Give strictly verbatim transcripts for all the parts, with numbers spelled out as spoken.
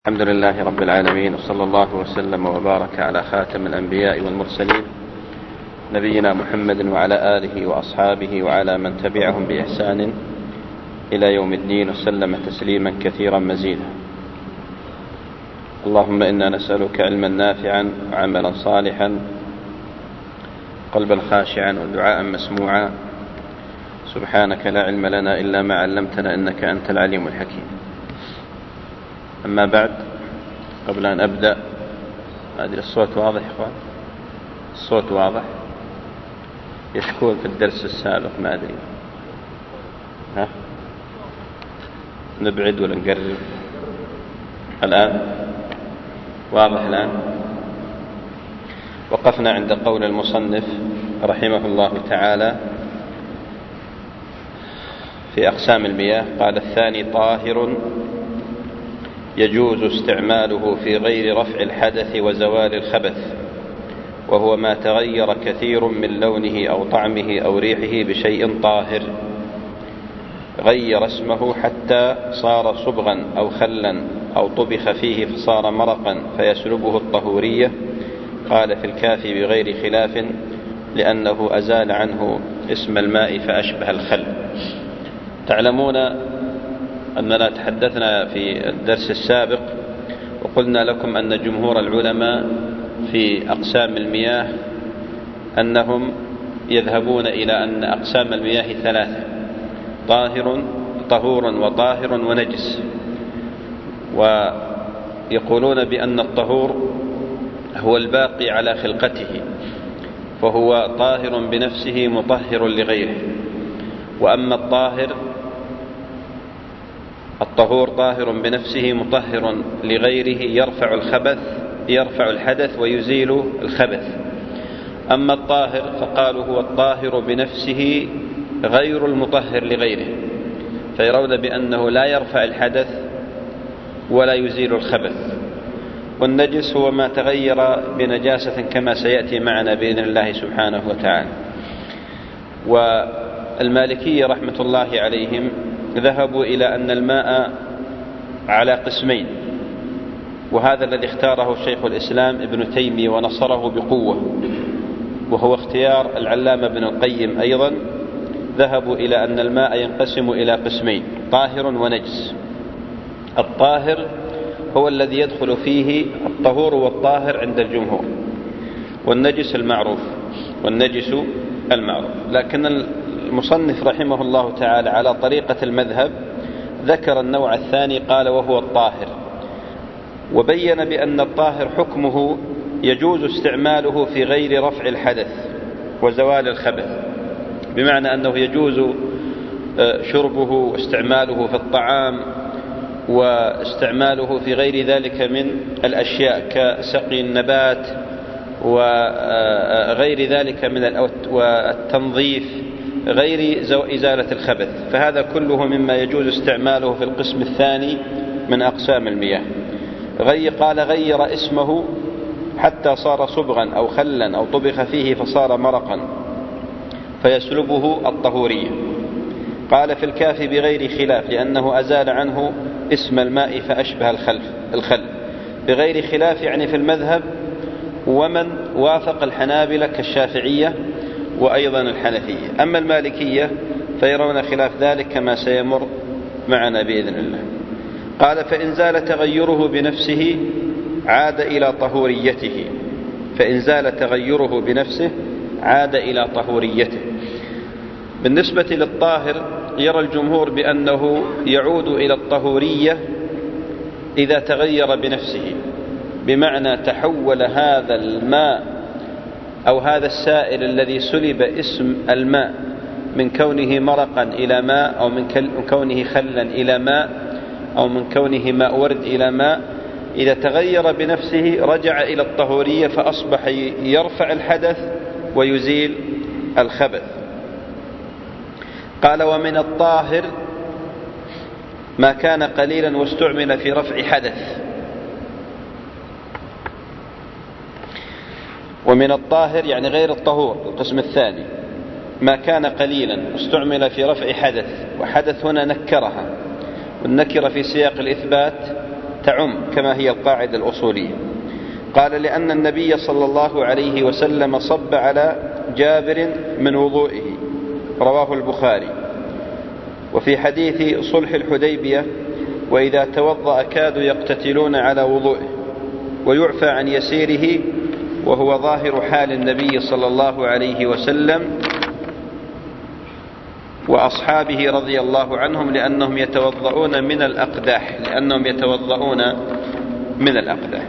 الحمد لله رب العالمين، وصلى الله وسلم وبارك على خاتم الأنبياء والمرسلين نبينا محمد وعلى آله وأصحابه وعلى من تبعهم بإحسان إلى يوم الدين، وسلم تسليما كثيرا مزيدا. اللهم إنا نسألك علما نافعا وعملا صالحا قلبا خاشعا ودعاء مسموعا. سبحانك لا علم لنا إلا ما علمتنا إنك أنت العليم الحكيم. أما بعد، قبل أن أبدأ، أدري الصوت واضح إخوان؟ الصوت واضح؟ يشكون في الدرس السابق ما أدري، ها؟ نبعد ولا نقرب؟ الآن واضح الآن؟ وقفنا عند قول المصنف رحمه الله تعالى في أقسام المياه. قال: الثاني طاهر يجوز استعماله في غير رفع الحدث وزوال الخبث، وهو ما تغير كثير من لونه أو طعمه أو ريحه بشيء طاهر غير اسمه حتى صار صبغا أو خلا أو طبخ فيه فصار مرقا فيسلبه الطهورية. قال في الكافي بغير خلاف لأنه أزال عنه اسم الماء فأشبه الخل. تعلمون أننا تحدثنا في الدرس السابق وقلنا لكم أن جمهور العلماء في أقسام المياه أنهم يذهبون إلى أن أقسام المياه ثلاثة: طاهر طهور وطاهر ونجس. ويقولون بأن الطهور هو الباقي على خلقته، فهو طاهر بنفسه مطهر لغيره. وأما الطاهر الطهور طاهر بنفسه مطهر لغيره يرفع الخبث يرفع الحدث ويزيل الخبث. أما الطاهر فقالوا هو الطاهر بنفسه غير المطهر لغيره، فيرون بأنه لا يرفع الحدث ولا يزيل الخبث. والنجس هو ما تغير بنجاسة كما سيأتي معنا بإذن الله سبحانه وتعالى. والمالكية رحمة الله عليهم ذهبوا إلى أن الماء على قسمين، وهذا الذي اختاره شيخ الإسلام ابن تيمية ونصره بقوة، وهو اختيار العلامة ابن القيم أيضا. ذهبوا إلى أن الماء ينقسم إلى قسمين: طاهر ونجس. الطاهر هو الذي يدخل فيه الطهور والطاهر عند الجمهور، والنجس المعروف والنجس المعروف. لكن المصنف رحمه الله تعالى على طريقة المذهب ذكر النوع الثاني، قال وهو الطاهر، وبين بأن الطاهر حكمه يجوز استعماله في غير رفع الحدث وزوال الخبث، بمعنى أنه يجوز شربه واستعماله في الطعام واستعماله في غير ذلك من الأشياء كسقي النبات وغير ذلك من التنظيف غير إزالة الخبث. فهذا كله مما يجوز استعماله في القسم الثاني من أقسام المياه. غي قال غير اسمه حتى صار صبغا أو خلا أو طبخ فيه فصار مرقا فيسلبه الطهورية. قال في الكافي بغير خلاف لأنه أزال عنه اسم الماء فأشبه الخل. بغير خلاف يعني في المذهب ومن وافق الحنابلة كالشافعية وأيضا الحنفية. أما المالكية فيرون خلاف ذلك كما سيمر معنا بإذن الله. قال فإن زال تغيره بنفسه عاد إلى طهوريته فإن زال تغيره بنفسه عاد إلى طهوريته. بالنسبة للطاهر يرى الجمهور بأنه يعود إلى الطهورية إذا تغير بنفسه، بمعنى تحول هذا الماء أو هذا السائل الذي سلب اسم الماء من كونه مرقا إلى ماء، أو من كونه خلا إلى ماء، أو من كونه ماء ورد إلى ماء، إذا تغير بنفسه رجع إلى الطهورية فأصبح يرفع الحدث ويزيل الخبث. قال ومن الطاهر ما كان قليلا واستعمل في رفع حدث. ومن الطاهر يعني غير الطهور القسم الثاني ما كان قليلا واستعمل في رفع حدث، وحدث هنا نكرها، والنكرة في سياق الإثبات تعم كما هي القاعدة الأصولية. قال لأن النبي صلى الله عليه وسلم صب على جابر من وضوئه، رواه البخاري. وفي حديث صلح الحديبية: وإذا توضأ كادوا يقتتلون على وضوئه، ويعفى عن يسيره، وهو ظاهر حال النبي صلى الله عليه وسلم وأصحابه رضي الله عنهم، لأنهم يتوضؤون من الأقداح لأنهم يتوضؤون من الأقداح.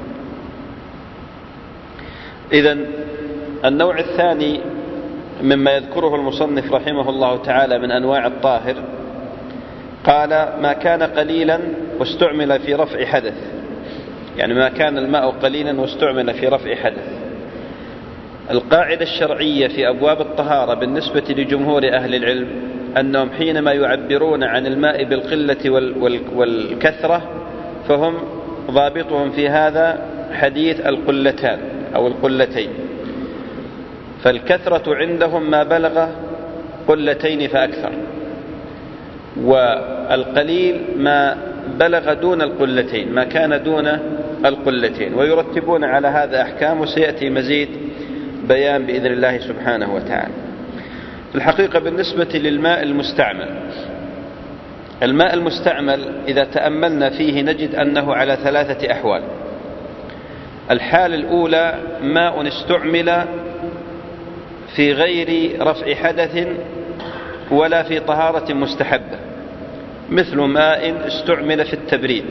إذن النوع الثاني مما يذكره المصنف رحمه الله تعالى من أنواع الطاهر، قال: ما كان قليلا واستعمل في رفع حدث، يعني ما كان الماء قليلا واستعمل في رفع حدث. القاعدة الشرعية في أبواب الطهارة بالنسبة لجمهور أهل العلم أنهم حينما يعبرون عن الماء بالقلة والكثرة فهم ضابطهم في هذا حديث القلتان أو القلتين، فالكثرة عندهم ما بلغ قلتين فأكثر، والقليل ما بلغ دون القلتين، ما كان دون القلتين، ويرتبون على هذا أحكام، وسيأتي مزيد بيان بإذن الله سبحانه وتعالى. في الحقيقة بالنسبة للماء المستعمل، الماء المستعمل إذا تأملنا فيه نجد أنه على ثلاثة أحوال. الحالة الأولى: ماء استعمل في غير رفع حدث ولا في طهارة مستحبة، مثل ماء استعمل في التبريد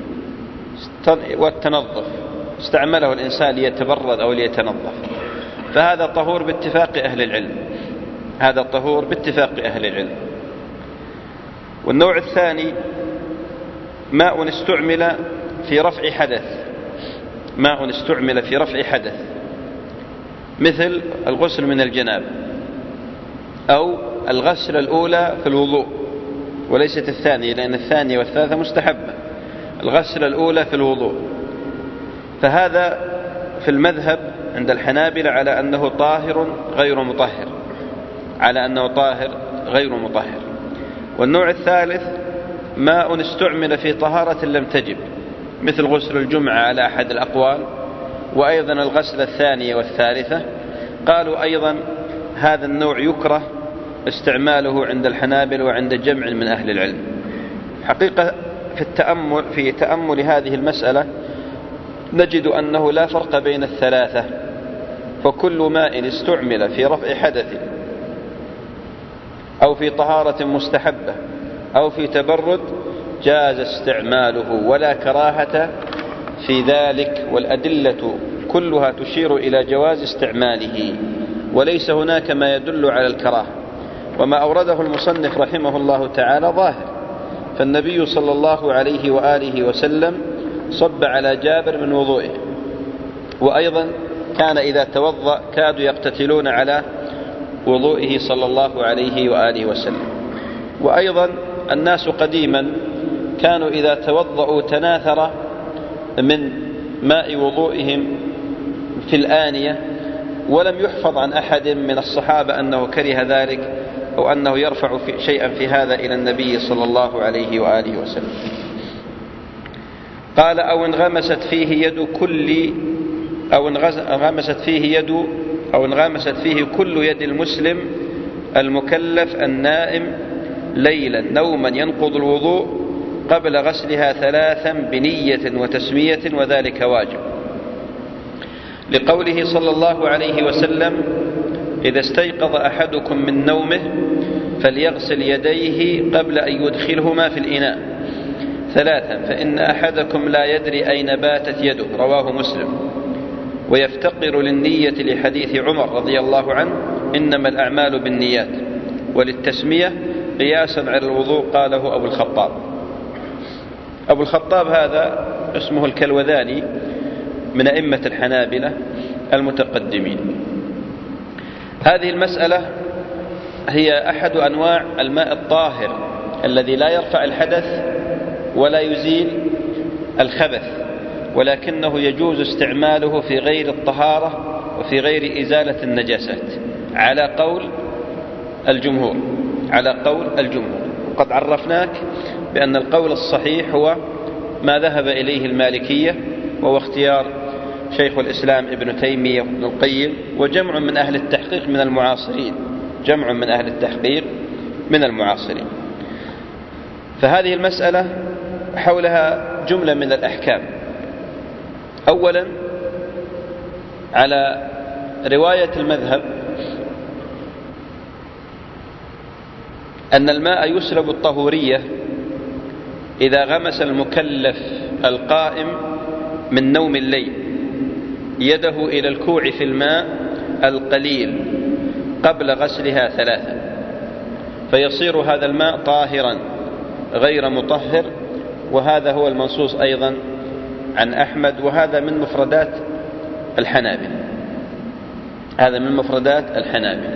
والتنظف، استعمله الإنسان ليتبرد أو ليتنظف، فهذا طهور باتفاق أهل العلم، هذا طهور باتفاق أهل العلم. والنوع الثاني: ماء استعمل في رفع حدث، ماء استعمل في رفع حدث مثل الغسل من الجنابة، أو الغسل الأولى في الوضوء وليست الثانية، لأن الثانية والثالثة مستحبة، الغسل الأولى في الوضوء، فهذا في المذهب عند الحنابلة على أنه طاهر غير مطهر، على أنه طاهر غير مطهر. والنوع الثالث: ماء استعمل في طهارة لم تجب، مثل غسل الجمعة على أحد الأقوال، وأيضا الغسل الثانية والثالثة. قالوا أيضا هذا النوع يكره استعماله عند الحنابلة وعند جمع من أهل العلم. حقيقة في التأمل في تأمل هذه المسألة نجد أنه لا فرق بين الثلاثة، فكل ماء استعمل في رفع حدث أو في طهارة مستحبة أو في تبرد جاز استعماله ولا كراهة في ذلك، والأدلة كلها تشير إلى جواز استعماله، وليس هناك ما يدل على الكراهة. وما أورده المصنف رحمه الله تعالى ظاهر، فالنبي صلى الله عليه وآله وسلم صب على جابر من وضوئه، وأيضا كان إذا توضأ كادوا يقتتلون على وضوئه صلى الله عليه وآله وسلم. وأيضا الناس قديما كانوا إذا توضأوا تناثر من ماء وضوئهم في الآنية، ولم يحفظ عن أحد من الصحابة أنه كره ذلك أو أنه يرفع في شيئا في هذا إلى النبي صلى الله عليه وآله وسلم. قال: أو انغمست فيه يد كل أو انغمست فيه يد أو انغمست فيه كل يد المسلم المكلف النائم ليلا نوما ينقض الوضوء قبل غسلها ثلاثا بنية وتسمية، وذلك واجب، لقوله صلى الله عليه وسلم: إذا استيقظ أحدكم من نومه فليغسل يديه قبل أن يدخلهما في الإناء ثلاثا، فإن أحدكم لا يدري أين باتت يده، رواه مسلم. ويفتقر للنية لحديث عمر رضي الله عنه: إنما الأعمال بالنيات، وللتسمية قياسا على الوضوء، قاله أبو الخطاب. أبو الخطاب هذا اسمه الكلوذاني من أئمة الحنابلة المتقدمين. هذه المسألة هي أحد أنواع الماء الطاهر الذي لا يرفع الحدث ولا يزيل الخبث، ولكنه يجوز استعماله في غير الطهارة وفي غير إزالة النجاسات على قول الجمهور على قول الجمهور وقد عرفناك بأن القول الصحيح هو ما ذهب إليه المالكية، وهو اختيار شيخ الإسلام ابن تيمية وابن القيم وجمع من أهل التحقيق من المعاصرين جمع من أهل التحقيق من المعاصرين. فهذه المسألة حولها جملة من الأحكام. أولا، على رواية المذهب أن الماء يسلب الطهورية إذا غمس المكلف القائم من نوم الليل يده إلى الكوع في الماء القليل قبل غسلها ثلاثا، فيصير هذا الماء طاهرا غير مطهر. وهذا هو المنصوص أيضا عن أحمد، وهذا من مفردات الحنابلة هذا من مفردات الحنابلة.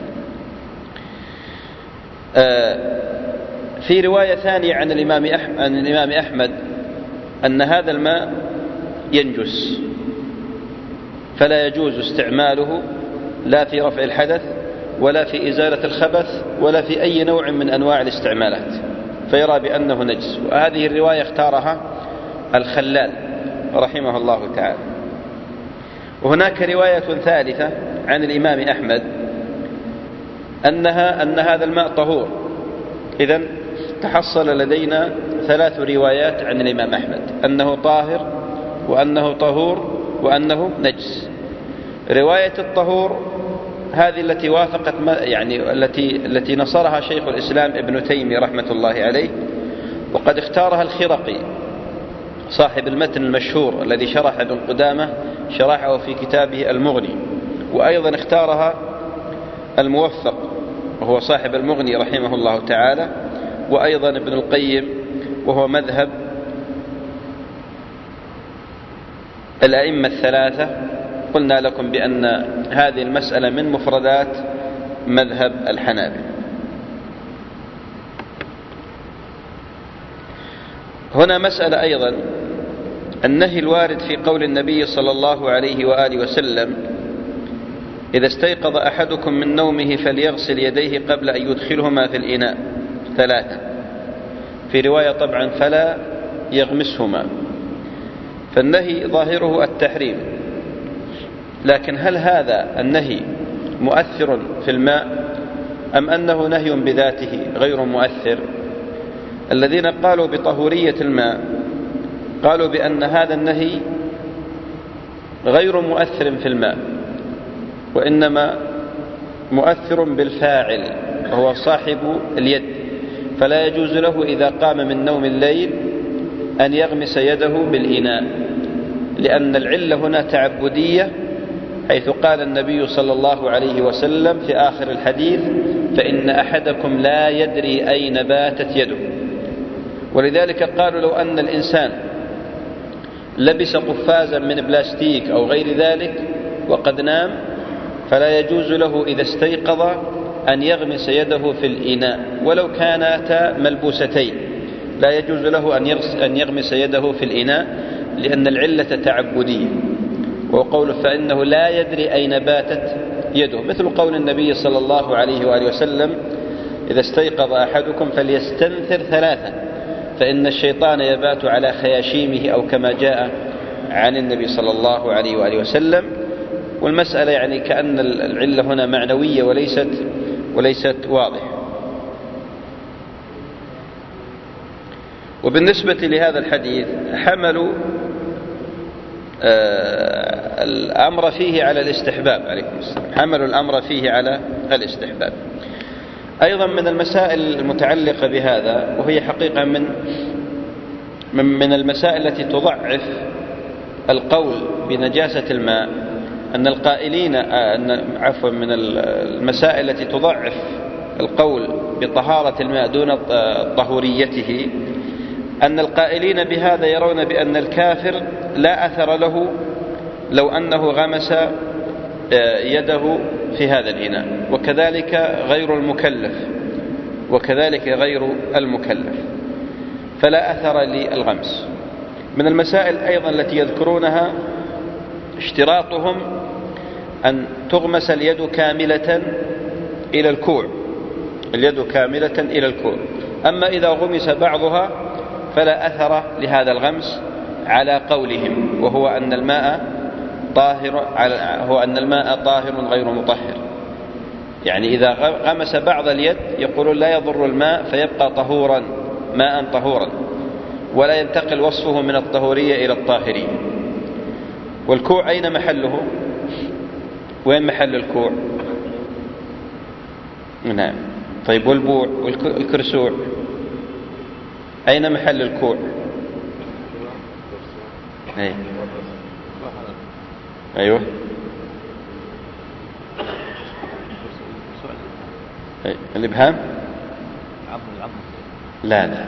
في رواية ثانية عن الإمام أحمد, عن الإمام أحمد أن هذا الماء ينجس، فلا يجوز استعماله لا في رفع الحدث ولا في إزالة الخبث ولا في أي نوع من أنواع الاستعمالات، فيرى بأنه نجس. وهذه الرواية اختارها الخلال رحمه الله تعالى. وهناك رواية ثالثة عن الإمام أحمد أنها أن هذا الماء طهور. إذن تحصل لدينا ثلاث روايات عن الإمام أحمد: أنه طاهر، وأنه طهور، وأنه نجس. رواية الطهور هذه التي وافقت يعني التي التي نصرها شيخ الإسلام ابن تيمية رحمة الله عليه، وقد اختارها الخرقي صاحب المتن المشهور الذي شرح ابن قدامة شرحه في كتابه المغني، وأيضا اختارها الموفق وهو صاحب المغني رحمه الله تعالى، وأيضا ابن القيم وهو مذهب الأئمة الثلاثة. قلنا لكم بأن هذه المسألة من مفردات مذهب الحنابلة. هنا مسألة أيضا، النهي الوارد في قول النبي صلى الله عليه وآله وسلم: إذا استيقظ أحدكم من نومه فليغسل يديه قبل أن يدخلهما في الإناء ثلاثة، في رواية طبعا فلا يغمسهما. فالنهي ظاهره التحريم، لكن هل هذا النهي مؤثر في الماء أم أنه نهي بذاته غير مؤثر؟ الذين قالوا بطهورية الماء قالوا بأن هذا النهي غير مؤثر في الماء، وإنما مؤثر بالفاعل وهو صاحب اليد، فلا يجوز له إذا قام من نوم الليل أن يغمس يده بالإناء، لأن العلة هنا تعبدية، حيث قال النبي صلى الله عليه وسلم في آخر الحديث: فإن أحدكم لا يدري أين باتت يده. ولذلك قالوا لو أن الإنسان لبس قفازا من بلاستيك أو غير ذلك وقد نام، فلا يجوز له إذا استيقظ أن يغمس يده في الإناء ولو كانتا ملبوستين، لا يجوز له أن يغمس يده في الإناء، لأن العلة تعبدية. وقوله فإنه لا يدري أين باتت يده مثل قول النبي صلى الله عليه وآله وسلم: إذا استيقظ أحدكم فليستنثر ثلاثا فإن الشيطان يبات على خياشيمه، أو كما جاء عن النبي صلى الله عليه وآله وسلم. والمسألة يعني كأن العلة هنا معنوية وليست وليست واضحة. وبالنسبة لهذا الحديث حملوا آه الأمر فيه على الاستحباب، عليكم السلام، حملوا الأمر فيه على الاستحباب. أيضا من المسائل المتعلقة بهذا، وهي حقيقة من من المسائل التي تضعف القول بنجاسة الماء، أن القائلين أن عفوا من المسائل التي تضعف القول بطهارة الماء دون طهوريته، أن القائلين بهذا يرون بأن الكافر لا أثر له لو أنه غمس يده في هذا الإناء، وكذلك غير المكلف وكذلك غير المكلف فلا أثر للغمس. من المسائل أيضا التي يذكرونها اشتراطهم أن تغمس اليد كاملة إلى الكوع، اليد كاملة إلى الكوع. أما إذا غمس بعضها فلا أثر لهذا الغمس على قولهم، وهو أن الماء طاهر هو أن الماء طاهر غير مطهر. يعني إذا غمس بعض اليد يقولون لا يضر الماء فيبقى طهورا ماء طهورا، ولا ينتقل وصفه من الطهورية إلى الطاهرية. والكوع أين محله؟ وين محل الكوع؟ نعم. طيب والبوع والكرسوع أين محل الكوع؟ أي. أيوه أي. الإبهام لا لا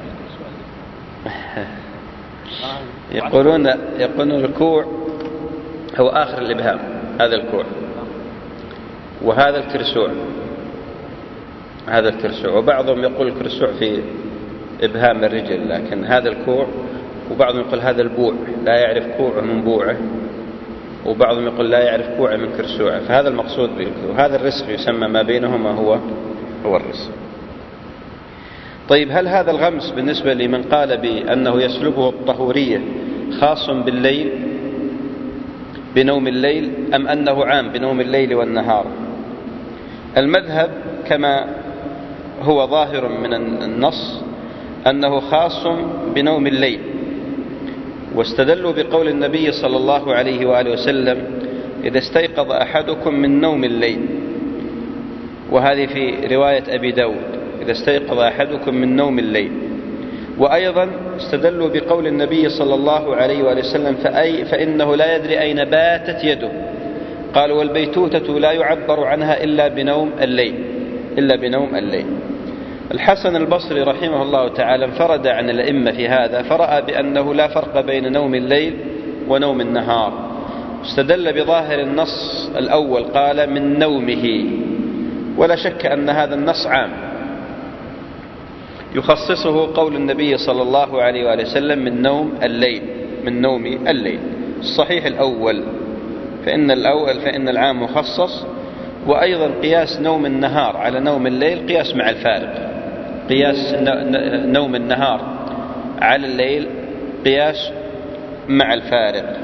يقولون يقولون الكوع هو آخر الإبهام، هذا الكوع، وهذا الكرسوع، هذا الكرسوع. وبعضهم يقول الكرسوع في إبهام الرجل، لكن هذا الكوع. وبعضهم يقول هذا البوع، لا يعرف كوعه من بوعه، وبعضهم يقول لا يعرف كوعه من كرسوعه. فهذا المقصود بالكوع. وهذا الرسغ يسمى ما بينهما هو هو الرسغ. طيب هل هذا الغمس بالنسبة لمن قال بأنه يسلبه الطهورية خاص بالليل بنوم الليل، أم أنه عام بنوم الليل والنهار؟ المذهب كما هو ظاهر من النص أنه خاص بنوم الليل، واستدلوا بقول النبي صلى الله عليه وآله وسلم: إذا استيقظ أحدكم من نوم الليل، وهذه في رواية أبي داود: إذا استيقظ أحدكم من نوم الليل. وأيضا استدلوا بقول النبي صلى الله عليه وآله وسلم: فأي فإنه لا يدري أين باتت يده. قالوا: والبيتوتة لا يعبر عنها إلا بنوم الليل إلا بنوم الليل. الحسن البصري رحمه الله تعالى انفرد عن الأئمة في هذا، فرأى بأنه لا فرق بين نوم الليل ونوم النهار، استدل بظاهر النص الأول، قال: من نومه. ولا شك أن هذا النص عام، يخصصه قول النبي صلى الله عليه وآله وسلم: من نوم الليل من نوم الليل. الصحيح الأول، فإن الأول فإن العام مخصص. وأيضا قياس نوم النهار على نوم الليل قياس مع الفارق، قياس نوم النهار على الليل قياس مع الفارق.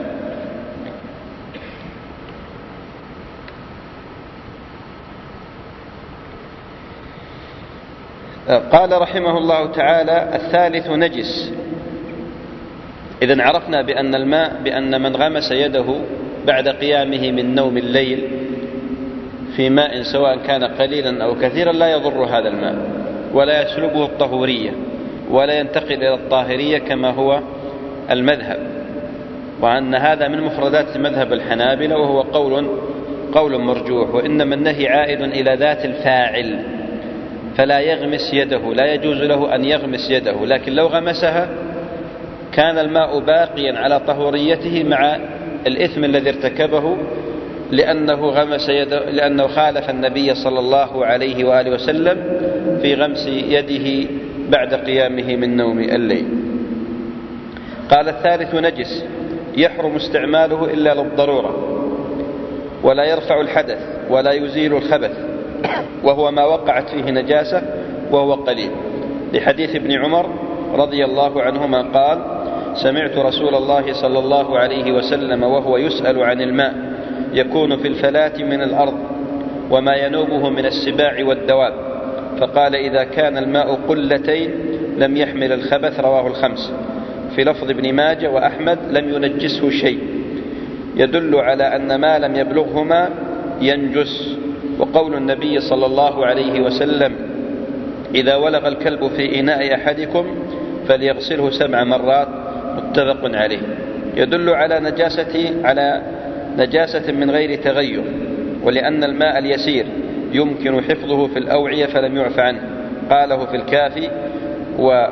قال رحمه الله تعالى: الثالث نجس. إذن عرفنا بأن الماء بأن من غمس يده بعد قيامه من نوم الليل في ماء سواء كان قليلا أو كثيرا لا يضر هذا الماء، ولا يسلبه الطهورية، ولا ينتقل إلى الطاهرية كما هو المذهب، وأن هذا من مفردات مذهب الحنابلة، وهو قول قول مرجوح. وإنما النهي عائد إلى ذات الفاعل، فلا يغمس يده، لا يجوز له أن يغمس يده، لكن لو غمسها كان الماء باقيا على طهوريته مع الإثم الذي ارتكبه، لأنه غمس يده، لأنه خالف النبي صلى الله عليه وآله وسلم في غمس يده بعد قيامه من نوم الليل. قال: الثالث نجس، يحرم استعماله إلا للضرورة، ولا يرفع الحدث ولا يزيل الخبث، وهو ما وقعت فيه نجاسة وهو قليل، لحديث ابن عمر رضي الله عنهما قال: سمعت رسول الله صلى الله عليه وسلم وهو يسأل عن الماء يكون في الفلاة من الأرض وما ينوبه من السباع والدواب، فقال: إذا كان الماء قلتين لم يحمل الخبث. رواه الخمس. في لفظ ابن ماجه وأحمد: لم ينجسه شيء، يدل على أن ما لم يبلغهما ينجس. وقول النبي صلى الله عليه وسلم: إذا ولغ الكلب في إناء أحدكم فليغسله سبع مرات، متفق عليه، يدل على نجاسة على نجاسة من غير تغير، ولأن الماء اليسير يمكن حفظه في الأوعية فلم يعف عنه. قاله في الكافي. و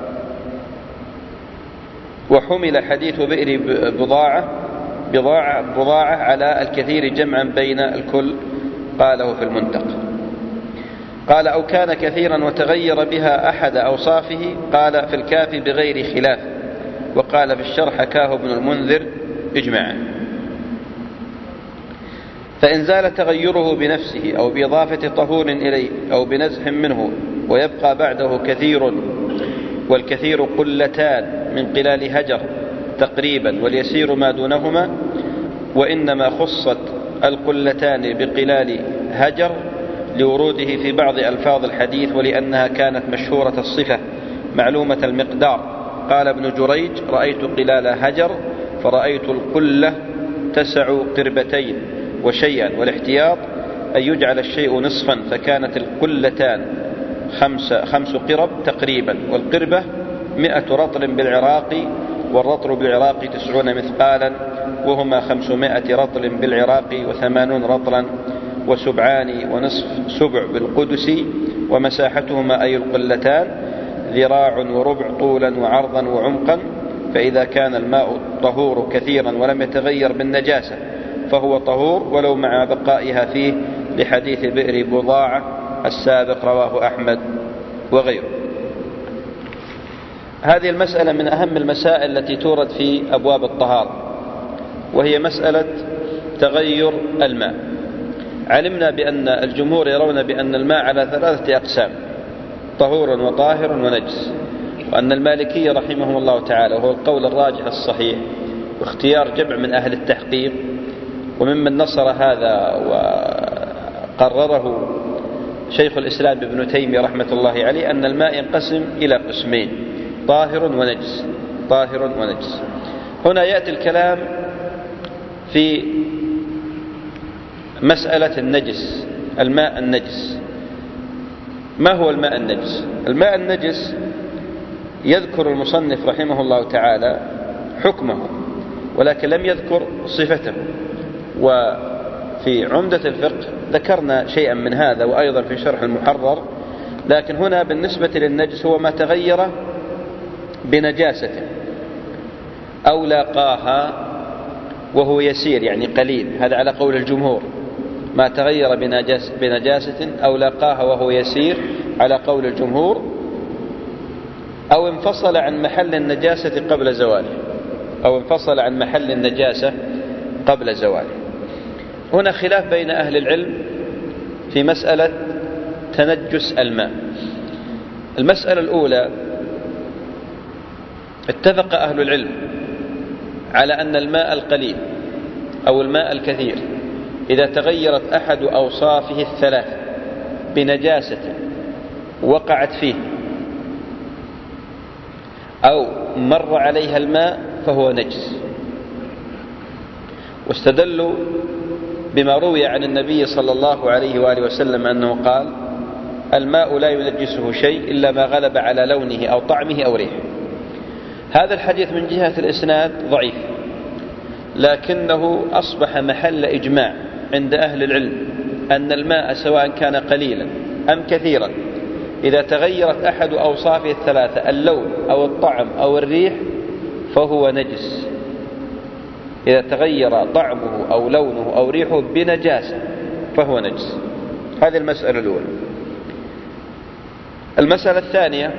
وحمل حديث بئر بضاعة بضاعة, بضاعة على الكثير جمعا بين الكل. قاله في المنتقى. قال: أو كان كثيرا وتغير بها أحد أوصافه. قال في الكافي: بغير خلاف. وقال في الشرح: حكاه ابن المنذر إجماعا. فإن زال تغيره بنفسه أو بإضافة طهور إليه أو بنزح منه ويبقى بعده كثير والكثير قلتان من قلال هجر تقريبا، واليسير ما دونهما. وإنما خصت القلتان بقلال هجر لوروده في بعض ألفاظ الحديث، ولأنها كانت مشهورة الصفة معلومة المقدار. قال ابن جريج: رأيت قلال هجر فرأيت القلة تسع قربتين وشيئا، والاحتياط أن يجعل الشيء نصفا، فكانت القلتان خمس, خمس قرب تقريبا، والقربة مئة رطل بالعراق، والرطل بالعراق تسعون مثقالا، وهما خمسمائة رطل بالعراق وثمانون رطلا وسبعان ونصف سبع بالقدس، ومساحتهما أي القلتان ذراع وربع طولا وعرضا وعمقا. فإذا كان الماء طهور كثيرا ولم يتغير بالنجاسة فهو طهور ولو مع بقائها فيه، لحديث بئر بضاعة السابق رواه أحمد وغيره. هذه المسألة من أهم المسائل التي تورد في أبواب الطهارة، وهي مسألة تغير الماء. علمنا بأن الجمهور يرون بأن الماء على ثلاثة أقسام: طهور وطاهر ونجس، وأن المالكية رحمهم الله تعالى، وهو القول الراجح الصحيح واختيار جمع من أهل التحقيق وممن نصر هذا وقرره شيخ الإسلام ابن تيمية رحمة الله عليه، أن الماء ينقسم إلى قسمين: طاهر ونجس. طاهر ونجس. هنا يأتي الكلام في مسألة النجس، الماء النجس. ما هو الماء النجس؟ الماء النجس يذكر المصنف رحمه الله تعالى حكمه، ولكن لم يذكر صفته. وفي عمدة الفقه ذكرنا شيئا من هذا، وأيضا في شرح المحرر. لكن هنا بالنسبة للنجس هو ما تغير بنجاسة أو لاقاها وهو يسير، يعني قليل، هذا على قول الجمهور. ما تغير بنجاسة أو لاقاها وهو يسير على قول الجمهور، أو انفصل عن محل النجاسة قبل زواله، أو انفصل عن محل النجاسة قبل زواله. هنا خلاف بين أهل العلم في مسألة تنجس الماء. المسألة الأولى: اتفق أهل العلم على أن الماء القليل أو الماء الكثير إذا تغيرت أحد أوصافه الثلاث بنجاسة وقعت فيه أو مر عليها الماء فهو نجس. واستدلوا بما روي عن النبي صلى الله عليه وآله وسلم أنه قال: الماء لا ينجسه شيء إلا ما غلب على لونه أو طعمه أو ريحه. هذا الحديث من جهة الإسناد ضعيف، لكنه أصبح محل إجماع عند أهل العلم أن الماء سواء كان قليلا أم كثيرا إذا تغيرت أحد أوصافه الثلاثة، اللون أو الطعم أو الريح، فهو نجس. إذا تغير طعمه أو لونه أو ريحه بنجاسة فهو نجس. هذه المسألة الأولى. المسألة الثانية: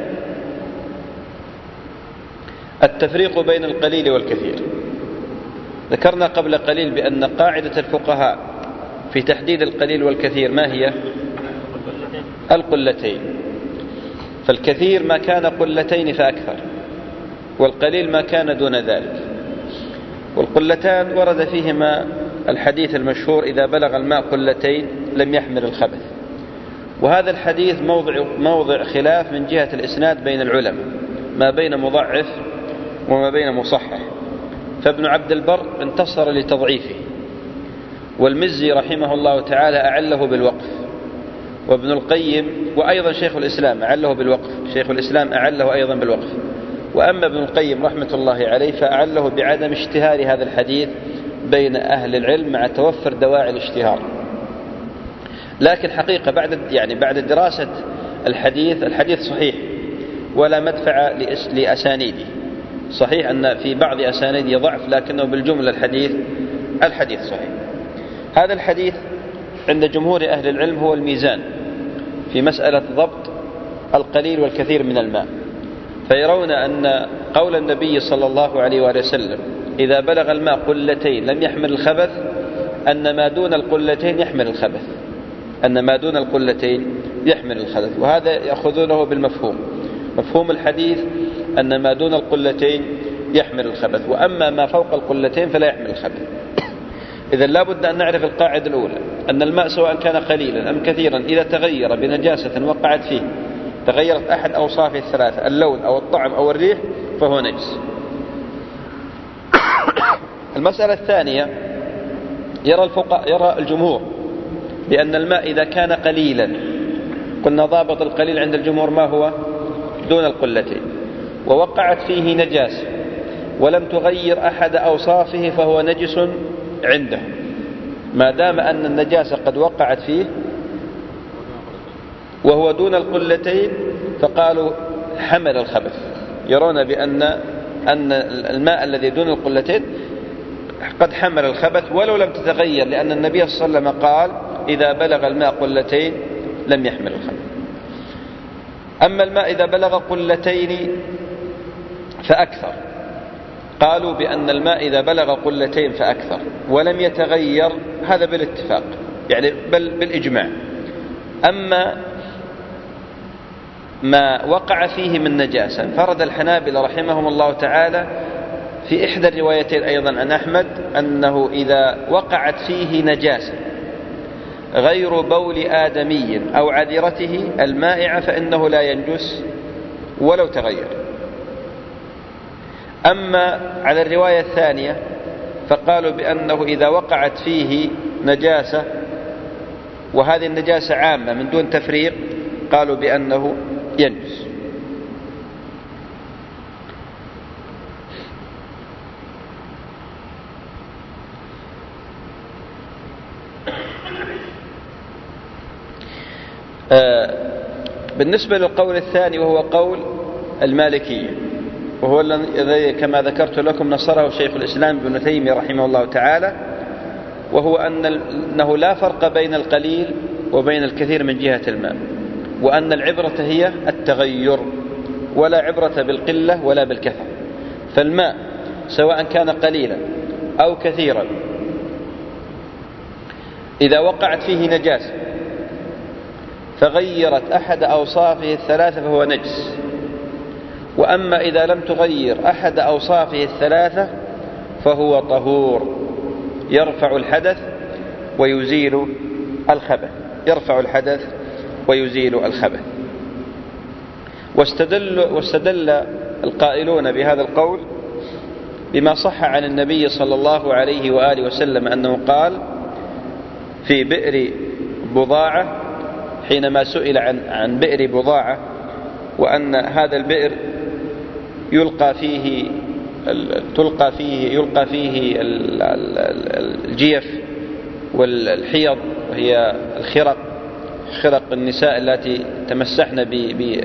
التفريق بين القليل والكثير. ذكرنا قبل قليل بأن قاعدة الفقهاء في تحديد القليل والكثير ما هي؟ القلتين. فالكثير ما كان قلتين فأكثر، والقليل ما كان دون ذلك. والقلتان ورد فيهما الحديث المشهور: إذا بلغ الماء قلتين لم يحمل الخبث. وهذا الحديث موضع, موضع خلاف من جهة الإسناد بين العلماء، ما بين مضعف وما بين مصحح. فابن عبد البر انتصر لتضعيفه، والمزي رحمه الله تعالى أعله بالوقف، وابن القيم وأيضا شيخ الإسلام أعله بالوقف، شيخ الإسلام أعله أيضا بالوقف. وأما ابن القيم رحمة الله عليه فأعله بعدم اشتهار هذا الحديث بين أهل العلم مع توفر دواعي الاشتهار. لكن حقيقة بعد يعني بعد دراسة الحديث، الحديث صحيح ولا مدفع لأسانيده. صحيح أن في بعض أسانيده ضعف، لكنه بالجملة الحديث الحديث صحيح. هذا الحديث عند جمهور أهل العلم هو الميزان في مسألة ضبط القليل والكثير من الماء. فيرون أن قول النبي صلى الله عليه وآله وسلم: إذا بلغ الماء قلتين لم يحمل الخبث، أن ما دون القلتين يحمل الخبث، أن ما دون القلتين يحمل الخبث. وهذا يأخذونه بالمفهوم. مفهوم الحديث أن ما دون القلتين يحمل الخبث، وأما ما فوق القلتين فلا يحمل الخبث. إذا لا بد أن نعرف القاعدة الأولى، أن الماء سواء كان قليلا أم كثيرا إذا تغير بنجاسة وقعت فيه، تغيرت أحد أوصافه الثلاثة، اللون أو الطعم أو الريح، فهو نجس. المسألة الثانية، يرى الفقهاء يرى الجمهور بأن الماء إذا كان قليلا، قلنا ضابط القليل عند الجمهور ما هو؟ دون القلتين، ووقعت فيه نجاسة ولم تغير أحد أوصافه فهو نجس عندهم، ما دام أن النجاسة قد وقعت فيه وهو دون القلتين، فقالوا حمل الخبث. يرون بأن أن الماء الذي دون القلتين قد حمل الخبث ولو لم تتغير، لأن النبي صلى الله عليه وسلم قال إذا بلغ الماء قلتين لم يحمل الخبث. أما الماء إذا بلغ قلتين فأكثر، قالوا بأن الماء إذا بلغ قلتين فأكثر ولم يتغير، هذا بالاتفاق يعني بل بالإجماع. أما ما وقع فيه من نجاسة، فرد الحنابلة رحمهم الله تعالى في إحدى الروايتين أيضا عن أحمد أنه إذا وقعت فيه نجاسة غير بول آدمي أو عذرته المائعة فإنه لا ينجس ولو تغير. أما على الرواية الثانية فقالوا بأنه إذا وقعت فيه نجاسة وهذه النجاسة عامة من دون تفريق، قالوا بأنه ينجس. بالنسبة للقول الثاني وهو قول المالكية، وهو الذي كما ذكرت لكم نصره شيخ الإسلام ابن تيمية رحمه الله تعالى، وهو أنه لا فرق بين القليل وبين الكثير من جهة الماء، وأن العبرة هي التغير ولا عبرة بالقلة ولا بالكثرة. فالماء سواء كان قليلا أو كثيرا إذا وقعت فيه نجاسة فغيرت أحد أوصافه الثلاثة فهو نجس، وأما إذا لم تغير أحد أوصافه الثلاثة فهو طهور يرفع الحدث ويزيل الخبث يرفع الحدث ويزيل الخبث. واستدل, واستدل القائلون بهذا القول بما صح عن النبي صلى الله عليه وآله وسلم أنه قال في بئر بضاعة حينما سئل عن, عن بئر بضاعة، وأن هذا البئر يلقى فيه تلقى فيه يلقى فيه الجيف والحيض، وهي الخرق خرق النساء التي تمسحن ب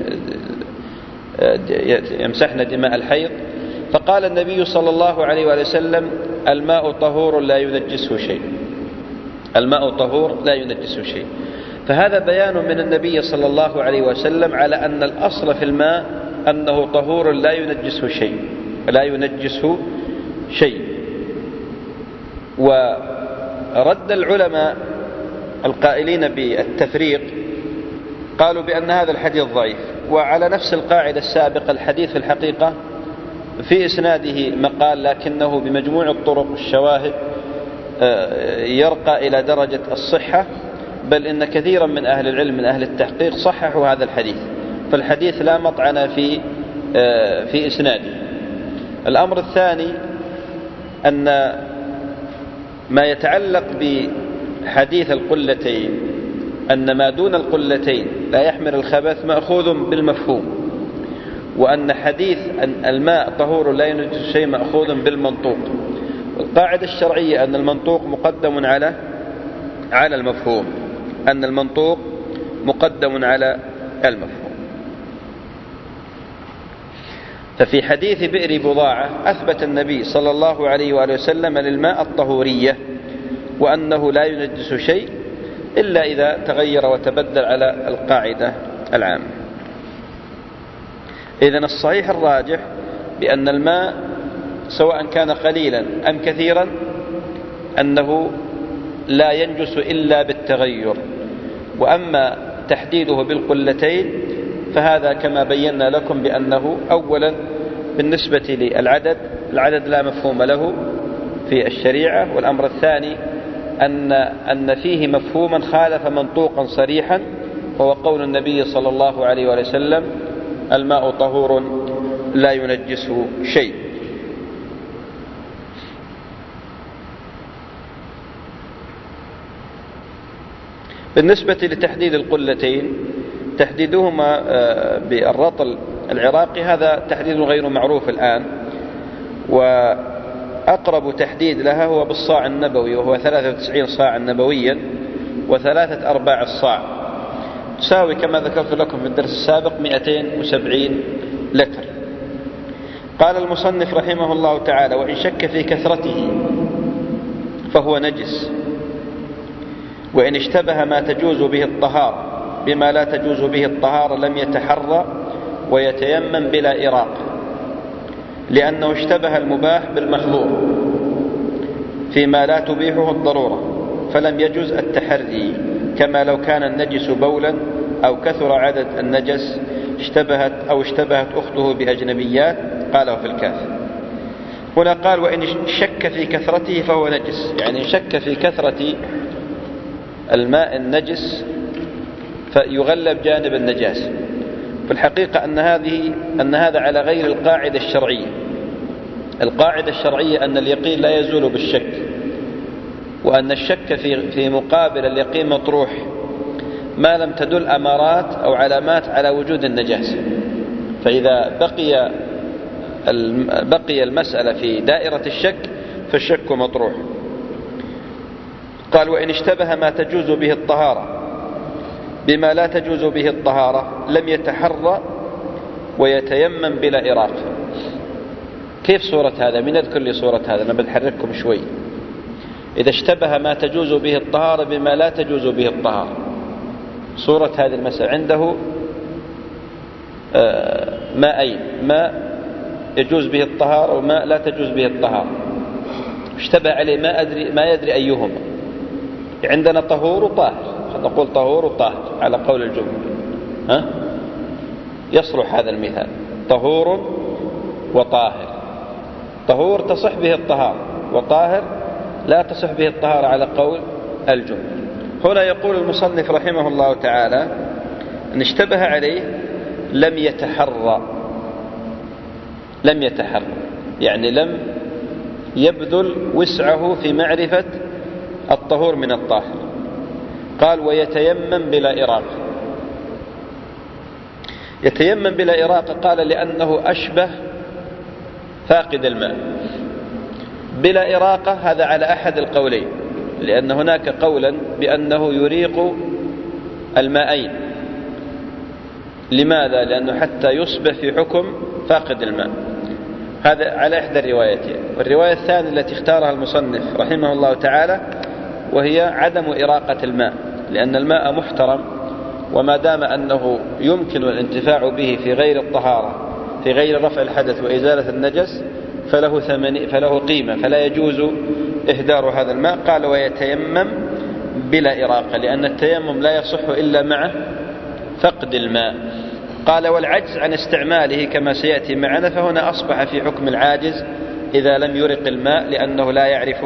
يمسحن دماء الحيض. فقال النبي صلى الله عليه وآله وسلم الماء طهور لا ينجسه شيء الماء طهور لا ينجسه شيء. فهذا بيان من النبي صلى الله عليه وسلم على أن الأصل في الماء أنه طهور لا ينجسه شيء لا ينجسه شيء. ورد العلماء القائلين بالتفريق قالوا بأن هذا الحديث ضعيف، وعلى نفس القاعدة السابقة الحديث في الحقيقة في إسناده مقال، لكنه بمجموع الطرق الشواهد يرقى إلى درجة الصحة، بل إن كثيرا من أهل العلم من أهل التحقيق صححوا هذا الحديث، فالحديث لا مطعن في في إسناده. الأمر الثاني أن ما يتعلق بحديث القلتين أن ما دون القلتين لا يحمل الخبث مأخوذ بالمفهوم، وأن حديث أن الماء طهور لا ينجس شيء مأخوذ بالمنطوق. القاعدة الشرعية أن المنطوق مقدم على على المفهوم أن المنطوق مقدم على المفهوم. ففي حديث بئر بضاعة أثبت النبي صلى الله عليه وآله وسلم للماء الطهورية، وأنه لا ينجس شيء إلا إذا تغير وتبدل على القاعدة العامة. إذن الصحيح الراجح بأن الماء سواء كان قليلا أم كثيرا أنه لا ينجس إلا بالتغير، وأما تحديده بالقلتين فهذا كما بينا لكم بأنه أولا بالنسبة للعدد، العدد لا مفهوم له في الشريعة. والأمر الثاني أن أن فيه مفهوما خالف منطوقا صريحا، وهو قول النبي صلى الله عليه وسلم: الماء طهور لا ينجسه شيء. بالنسبة لتحديد القلتين، تحديدهما بالرطل العراقي هذا تحديد غير معروف الآن، وأقرب تحديد لها هو بالصاع النبوي، وهو ثلاثة وتسعين صاعا نبويا وثلاثة أرباع الصاع، تساوي كما ذكرت لكم في الدرس السابق مئتين وسبعين لتر. قال المصنف رحمه الله تعالى: وإن شك في كثرته فهو نجس، وإن اشتبه ما تجوز به الطهارة بما لا تجوز به الطهارة لم يتحرى ويتيمم بلا إراق، لأنه اشتبه المباح بالمحظور فيما لا تبيحه الضرورة، فلم يجوز التحري، كما لو كان النجس بولا أو كثر عدد النجس اشتبهت أو اشتبهت أخته بأجنبيات، قاله في الكافي. هنا قال: وإن شك في كثرته فهو نجس، يعني شك في كثرة الماء النجس فيغلب جانب النجاسة. في الحقيقة أن هذه أن هذا على غير القاعدة الشرعية. القاعدة الشرعية أن اليقين لا يزول بالشك، وأن الشك في في مقابل اليقين مطروح ما لم تدل أمارات أو علامات على وجود النجاسة. فإذا بقي بقي المسألة في دائرة الشك فالشك مطروح. قال: وإن اشتبه ما تجوز به الطهارة بما لا تجوز به الطهارة لم يتحرى ويتيمم بلا إراق. كيف صورة هذا؟ من يذكر لي صورة هذا؟ أنا بنحرككم شوي. إذا اشتبه ما تجوز به الطهارة بما لا تجوز به الطهارة، صورة هذه المسألة عنده ماءين، ماء يجوز به الطهارة وماء لا تجوز به الطهارة، اشتبه عليه ما أدري ما يدري أيهما. عندنا طهور وطاهر، نقول طهور وطاهر على قول الجمهور، ها؟ يصلح هذا المثال، طهور وطاهر. طهور تصح به الطهارة، وطاهر لا تصح به الطهارة على قول الجمهور. هنا يقول المصنف رحمه الله تعالى: أن اشتبه عليه لم يتحرى، لم يتحرى يعني لم يبذل وسعه في معرفة الطهور من الطاهر. قال: ويتيمم بلا إراق. يتيمم بلا إراق قال لأنه أشبه فاقد الماء. بلا إراقة هذا على أحد القولين، لأن هناك قولا بأنه يريق الماءين. لماذا؟ لأنه حتى يصبح في حكم فاقد الماء، هذا على إحدى الروايتين. والرواية الثانية التي اختارها المصنف رحمه الله تعالى وهي عدم إراقة الماء، لأن الماء محترم، وما دام أنه يمكن الانتفاع به في غير الطهارة، في غير رفع الحدث وإزالة النجس، فله ثمن فله قيمة، فلا يجوز إهدار هذا الماء. قال: ويتيمم بلا إراقة، لأن التيمم لا يصح إلا مع فقد الماء. قال: والعجز عن استعماله كما سيأتي معنا، فهنا أصبح في حكم العاجز إذا لم يرق الماء، لأنه لا يعرف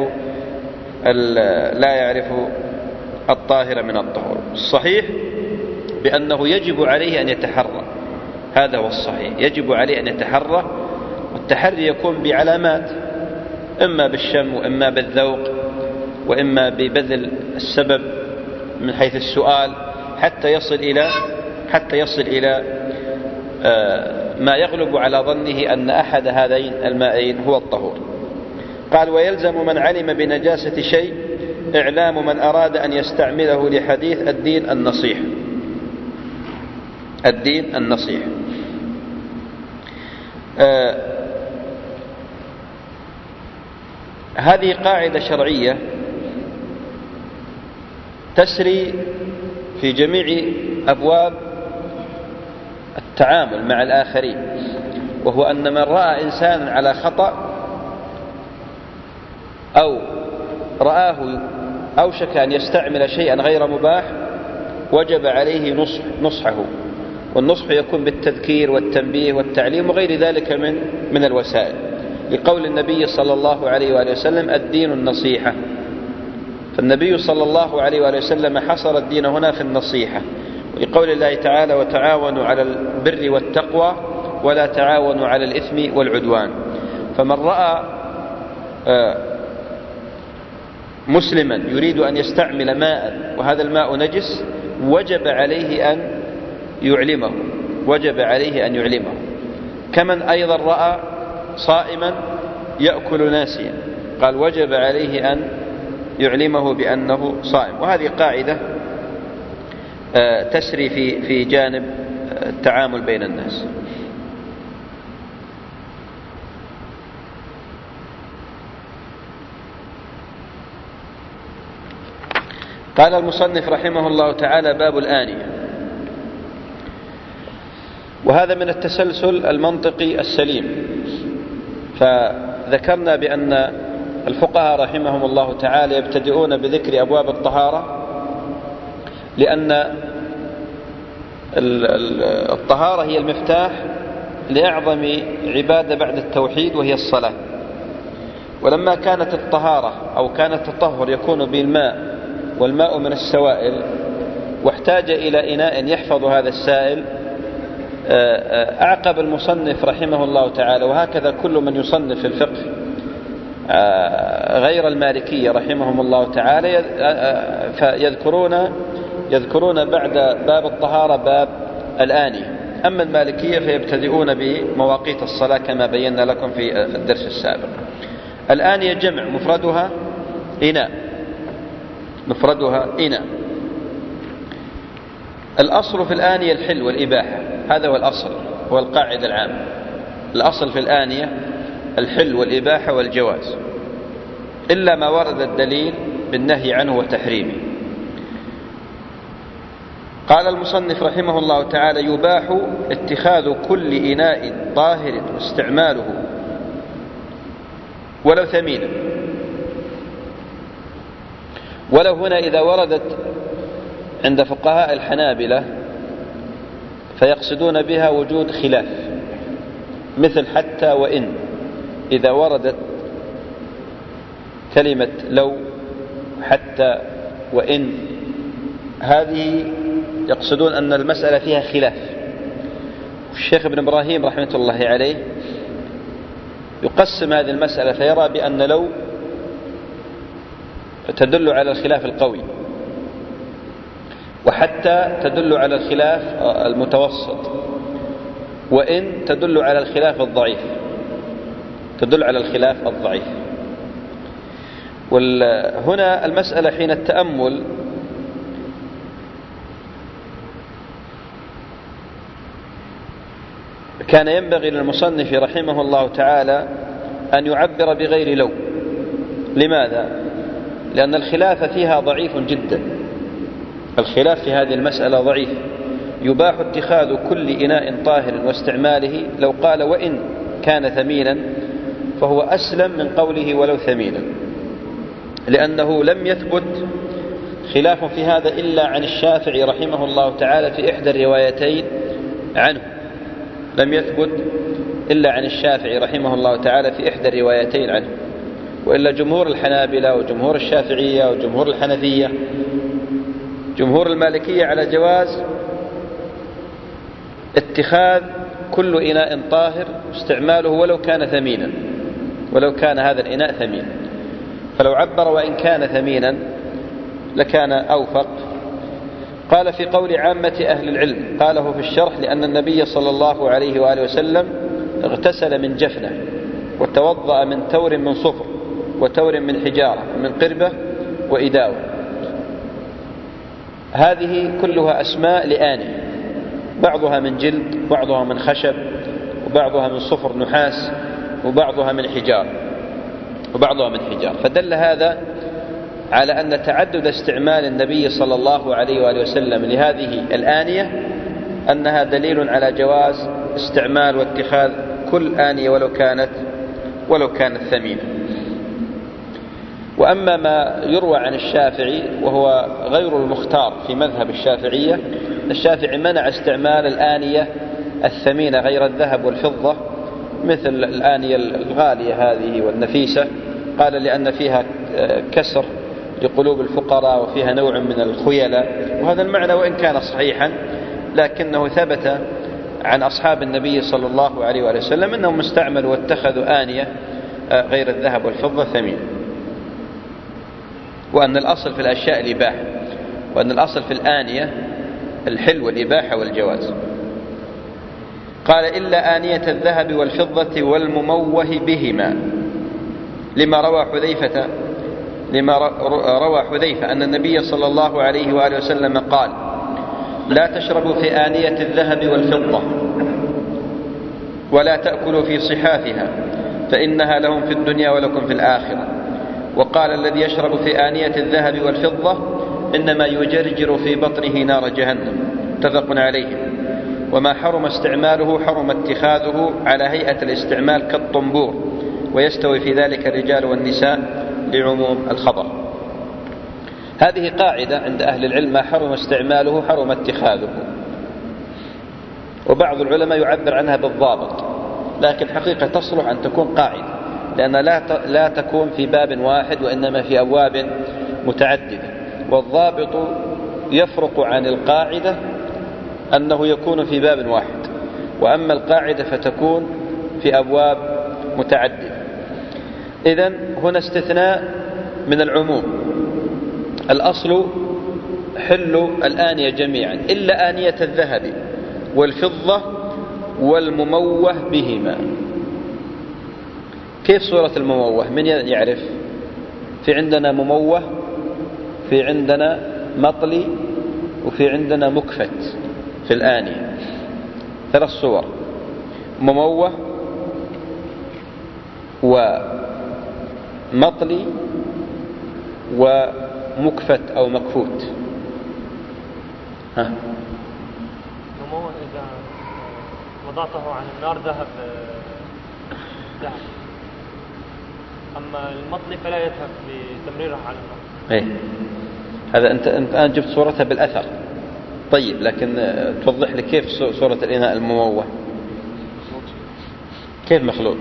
لا يعرف الطاهر من الطهور. الصحيح بأنه يجب عليه أن يتحرى، هذا هو الصحيح، يجب عليه أن يتحرى. والتحري يكون بعلامات، إما بالشم وإما بالذوق وإما ببذل السبب من حيث السؤال، حتى يصل إلى حتى يصل إلى ما يغلب على ظنه أن أحد هذين المائين هو الطهور. قال: ويلزم من علم بنجاسة شيء إعلام من أراد أن يستعمله لحديث الدين النصيح. الدين النصيح آه هذه قاعدة شرعية تسري في جميع أبواب التعامل مع الآخرين، وهو أن من رأى إنسانا على خطأ أو رآه أوشك أن يستعمل شيئا غير مباح وجب عليه نصح نصحه والنصح يكون بالتذكير والتنبيه والتعليم وغير ذلك من من الوسائل، لقول النبي صلى الله عليه وآله وسلم الدين النصيحة. فالنبي صلى الله عليه وآله وسلم حصر الدين هنا في النصيحة، ولقول الله تعالى وتعاونوا على البر والتقوى ولا تعاونوا على الإثم والعدوان. فمن رأى مسلما يريد أن يستعمل ماء وهذا الماء نجس وجب عليه أن يعلمه وجب عليه أن يعلمه كمن أيضا رأى صائما يأكل ناسيا قال وجب عليه أن يعلمه بأنه صائم. وهذه قاعدة تسري في في جانب التعامل بين الناس. قال المصنف رحمه الله تعالى باب الآنية، وهذا من التسلسل المنطقي السليم. فذكرنا بأن الفقهاء رحمهم الله تعالى يبتدئون بذكر أبواب الطهارة، لأن الطهارة هي المفتاح لأعظم عبادة بعد التوحيد وهي الصلاة. ولما كانت الطهارة أو كان التطهر يكون بالماء والماء من السوائل واحتاج إلى إناء يحفظ هذا السائل، أعقب المصنف رحمه الله تعالى، وهكذا كل من يصنف في الفقه غير المالكية رحمهم الله تعالى، فيذكرون يذكرون بعد باب الطهارة باب الآنية. أما المالكية فيبتدئون بمواقيت الصلاة كما بينا لكم في الدرس السابق. الآنية جمع مفردها إناء مفردها إناء. الأصل في الآنية الحل والإباحة، هذا هو الأصل، هو القاعدة العامة. الأصل في الآنية الحل والإباحة والجواز، إلا ما ورد الدليل بالنهي عنه وتحريمه. قال المصنف رحمه الله تعالى يباح اتخاذ كل إناء طاهر واستعماله ولو ثمينا. ولو هنا إذا وردت عند فقهاء الحنابلة فيقصدون بها وجود خلاف، مثل حتى وإن. إذا وردت كلمة لو حتى وإن هذه يقصدون أن المسألة فيها خلاف. الشيخ ابن إبراهيم رحمة الله عليه يقسم هذه المسألة فيرى بأن لو تدل على الخلاف القوي، وحتى تدل على الخلاف المتوسط، وإن تدل على الخلاف الضعيف تدل على الخلاف الضعيف. وهنا المسألة حين التأمل كان ينبغي للمصنف رحمه الله تعالى أن يعبر بغير لو. لماذا؟ لأن الخلاف فيها ضعيف جدا، الخلاف في هذه المسألة ضعيف. يباح اتخاذ كل إناء طاهر واستعماله، لو قال وإن كان ثمينا فهو أسلم من قوله ولو ثمينا، لأنه لم يثبت خلاف في هذا إلا عن الشافعي رحمه الله تعالى في إحدى الروايتين عنه، لم يثبت إلا عن الشافعي رحمه الله تعالى في إحدى الروايتين عنه. وإلا جمهور الحنابلة وجمهور الشافعية وجمهور الحنفية جمهور المالكية على جواز اتخاذ كل إناء طاهر استعماله ولو كان ثمينا، ولو كان هذا الإناء ثمين. فلو عبر وإن كان ثمينا لكان أوفق. قال في قول عامة أهل العلم، قاله في الشرح لأن النبي صلى الله عليه وآله وسلم اغتسل من جفنة وتوضأ من تور من صفر وتور من حجارة ومن قربة وإداوة. هذه كلها أسماء لآنية، بعضها من جلد وبعضها من خشب وبعضها من صفر نحاس وبعضها من حجار وبعضها من حجار. فدل هذا على أن تعدد استعمال النبي صلى الله عليه وآله وسلم لهذه الآنية أنها دليل على جواز استعمال واتخاذ كل آنية ولو كانت ولو كانت ثمينة. وأما ما يروى عن الشافعي وهو غير المختار في مذهب الشافعية، الشافعي منع استعمال الآنية الثمينة غير الذهب والفضة مثل الآنية الغالية هذه والنفيسة، قال لأن فيها كسر لقلوب الفقراء وفيها نوع من الخيلة، وهذا المعنى وإن كان صحيحا لكنه ثبت عن أصحاب النبي صلى الله عليه وآله وسلم أنهم استعملوا واتخذوا آنية غير الذهب والفضة ثمين، وأن الأصل في الأشياء الإباحة، وأن الأصل في الآنية الحل والإباحة والجواز. قال إلا آنية الذهب والفضة والمموه بهما، لما روى حذيفة لما روى حذيفة أن النبي صلى الله عليه وآله وسلم قال لا تشربوا في آنية الذهب والفضة ولا تأكلوا في صحافها فإنها لهم في الدنيا ولكم في الآخرة. وقال الذي يشرب في آنية الذهب والفضة إنما يجرجر في بطنه نار جهنم، متفق عليه. وما حرم استعماله حرم اتخاذه على هيئة الاستعمال كالطنبور، ويستوي في ذلك الرجال والنساء لعموم الخبر. هذه قاعدة عند أهل العلم، ما حرم استعماله حرم اتخاذه، وبعض العلماء يعبر عنها بالضابط، لكن حقيقة تصلح أن تكون قاعدة، لأن لا لا تكون في باب واحد وإنما في أبواب متعددة، والضابط يفرق عن القاعدة أنه يكون في باب واحد، وأما القاعدة فتكون في أبواب متعددة. إذن هنا استثناء من العموم، الأصل حل الآنية جميعا إلا آنية الذهب والفضة والمموه بهما. كيف صورة المموه؟ من يعرف؟ في عندنا مموه، في عندنا مطلي، وفي عندنا مكفت في الآنية، ثلاث صور: مموه ومطلي ومكفت أو مكفوت. ها؟ مموه إذا وضعته عن النار ذهب ذهب، أما المطلي فلا يذهب بتمريره على النار. إيه، هذا أنت الآن جبت صورتها بالأثر. طيب، لكن توضح لي كيف صورة الإناء المموه؟ كيف مخلوط؟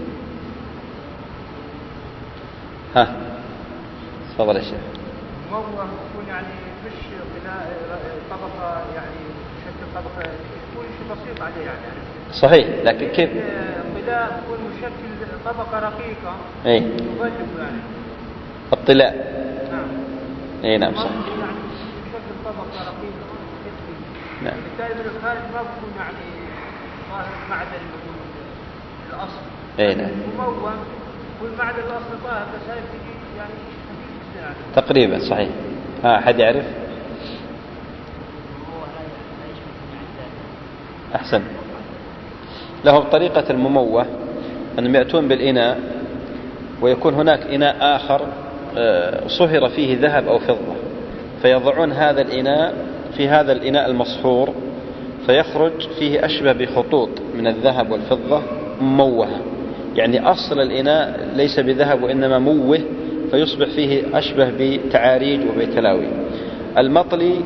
ها، تفضل يا شيخ. المموه يكون يعني مش بناء طبقة، يعني شكل طبقة يكون شيء بسيط عليه يعني. صحيح، لكن كيف؟ الطلاء يكون مشكل طبقة رقيقة. إيه. يغلف يعني. الطلاء. نعم. إيه نعم صح. يعني مشكل طبقة رقيقة. نعم. بالتالي من الخارج ما بيكون يعني ظاهر معدن الأصل. إيه نعم. المموه والمعدن الأصل ظاهر بس هاي بتجي يعني يعني. تقريبا صحيح. ها، أحد يعرف؟ أحسن. لهم طريقة المموه أنهم يأتون بالإناء ويكون هناك إناء آخر صهر فيه ذهب أو فضة، فيضعون هذا الإناء في هذا الإناء المصهور فيخرج فيه أشبه بخطوط من الذهب والفضة مموه، يعني أصل الإناء ليس بذهب وإنما موه، فيصبح فيه أشبه بتعاريج وبتلاوي. المطلي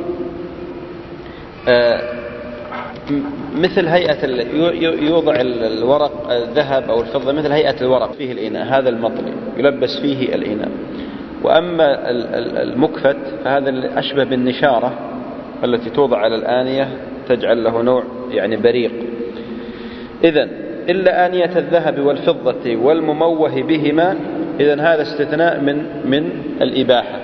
مثل هيئة يوضع الورق الذهب أو الفضة مثل هيئة الورق فيه الإناء، هذا المطلي يلبس فيه الإناء. وأما المكفت فهذا أشبه بالنشارة التي توضع على الآنية تجعل له نوع يعني بريق. إذن إلا آنية الذهب والفضة والمموه بهما، إذن هذا استثناء من من الإباحة،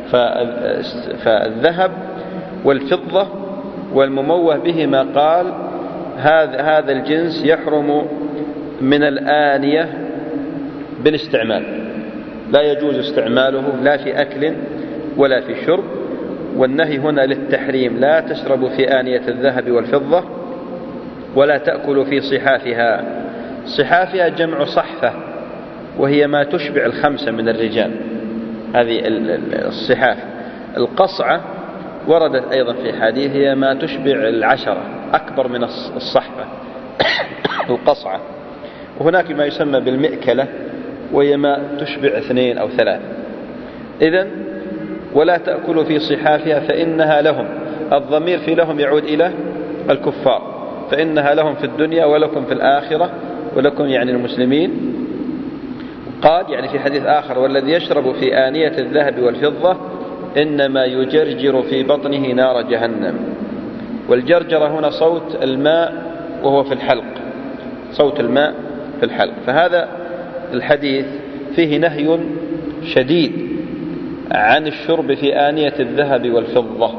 فالذهب والفضة والمموه بهما قال هذا هذا الجنس يحرم من الآنية بالاستعمال، لا يجوز استعماله لا في أكل ولا في شرب. والنهي هنا للتحريم: لا تشربوا في آنية الذهب والفضة ولا تأكلوا في صحافها. صحافها جمع صحفة، وهي ما تشبع الخمسة من الرجال، هذه الصحاف. القصعة وردت أيضا في حديث هي ما تشبع العشرة، أكبر من الصحفة القصعة. وهناك ما يسمى بالمئكلة وهي ما تشبع اثنين أو ثلاث. إذن ولا تأكلوا في صحافها فإنها لهم، الضمير في لهم يعود إلى الكفار، فإنها لهم في الدنيا ولكم في الآخرة، ولكم يعني المسلمين. قال يعني في حديث آخر: والذي يشرب في آنية الذهب والفضة إنما يجرجر في بطنه نار جهنم. والجرجرة هنا صوت الماء وهو في الحلق، صوت الماء في الحلق. فهذا الحديث فيه نهي شديد عن الشرب في آنية الذهب والفضة،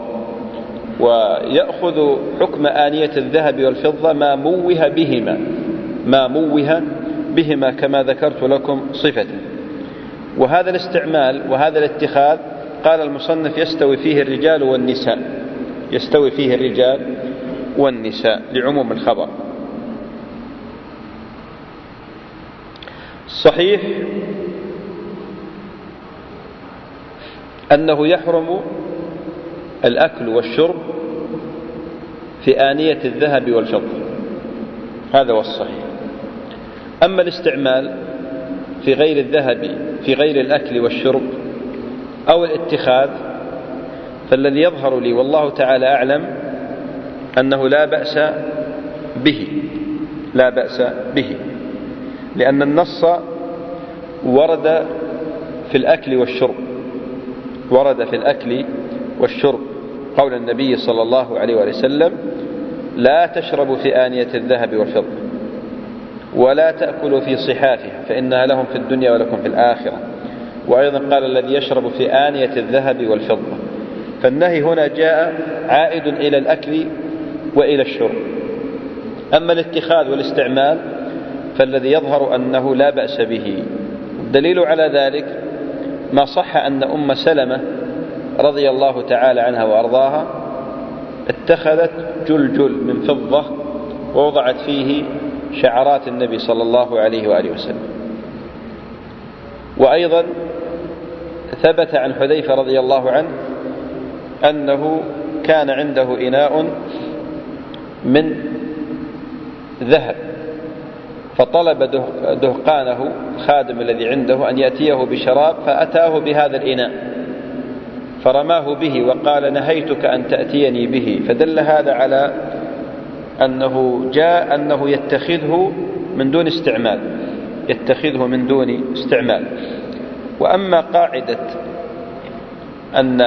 ويأخذ حكم آنية الذهب والفضة ما موه بهما ما موه بهما كما ذكرت لكم صفته. وهذا الاستعمال وهذا الاتخاذ قال المصنف يستوي فيه الرجال والنساء، يستوي فيه الرجال والنساء لعموم الخبر. صحيح أنه يحرم الأكل والشرب في آنية الذهب والفضة، هذا هو الصحيح. أما الاستعمال في غير الذهب في غير الأكل والشرب أو الاتخاذ فالذي يظهر لي والله تعالى أعلم أنه لا بأس به لا بأس به لأن النص ورد في الأكل والشرب ورد في الأكل والشرب قول النبي صلى الله عليه وسلم: لا تشربوا في آنية الذهب والفضة ولا تأكلوا في صحافها فإنها لهم في الدنيا ولكم في الآخرة. وأيضا قال: الذي يشرب في آنية الذهب والفضة. فالنهي هنا جاء عائد إلى الأكل وإلى الشرب. أما الاتخاذ والاستعمال فالذي يظهر أنه لا بأس به. الدليل على ذلك ما صح أن أم سلمة رضي الله تعالى عنها وأرضاها اتخذت جلجل من فضة ووضعت فيه شعرات النبي صلى الله عليه وآله وسلم. وأيضا ثبت عن حذيفة رضي الله عنه أنه كان عنده إناء من ذهب فطلب دهقانه الخادم الذي عنده أن يأتيه بشراب، فأتاه بهذا الإناء فرماه به وقال: نهيتك أن تأتيني به. فدل هذا على أنه جاء أنه يتخذه من دون استعمال يتخذه من دون استعمال. وأما قاعدة أن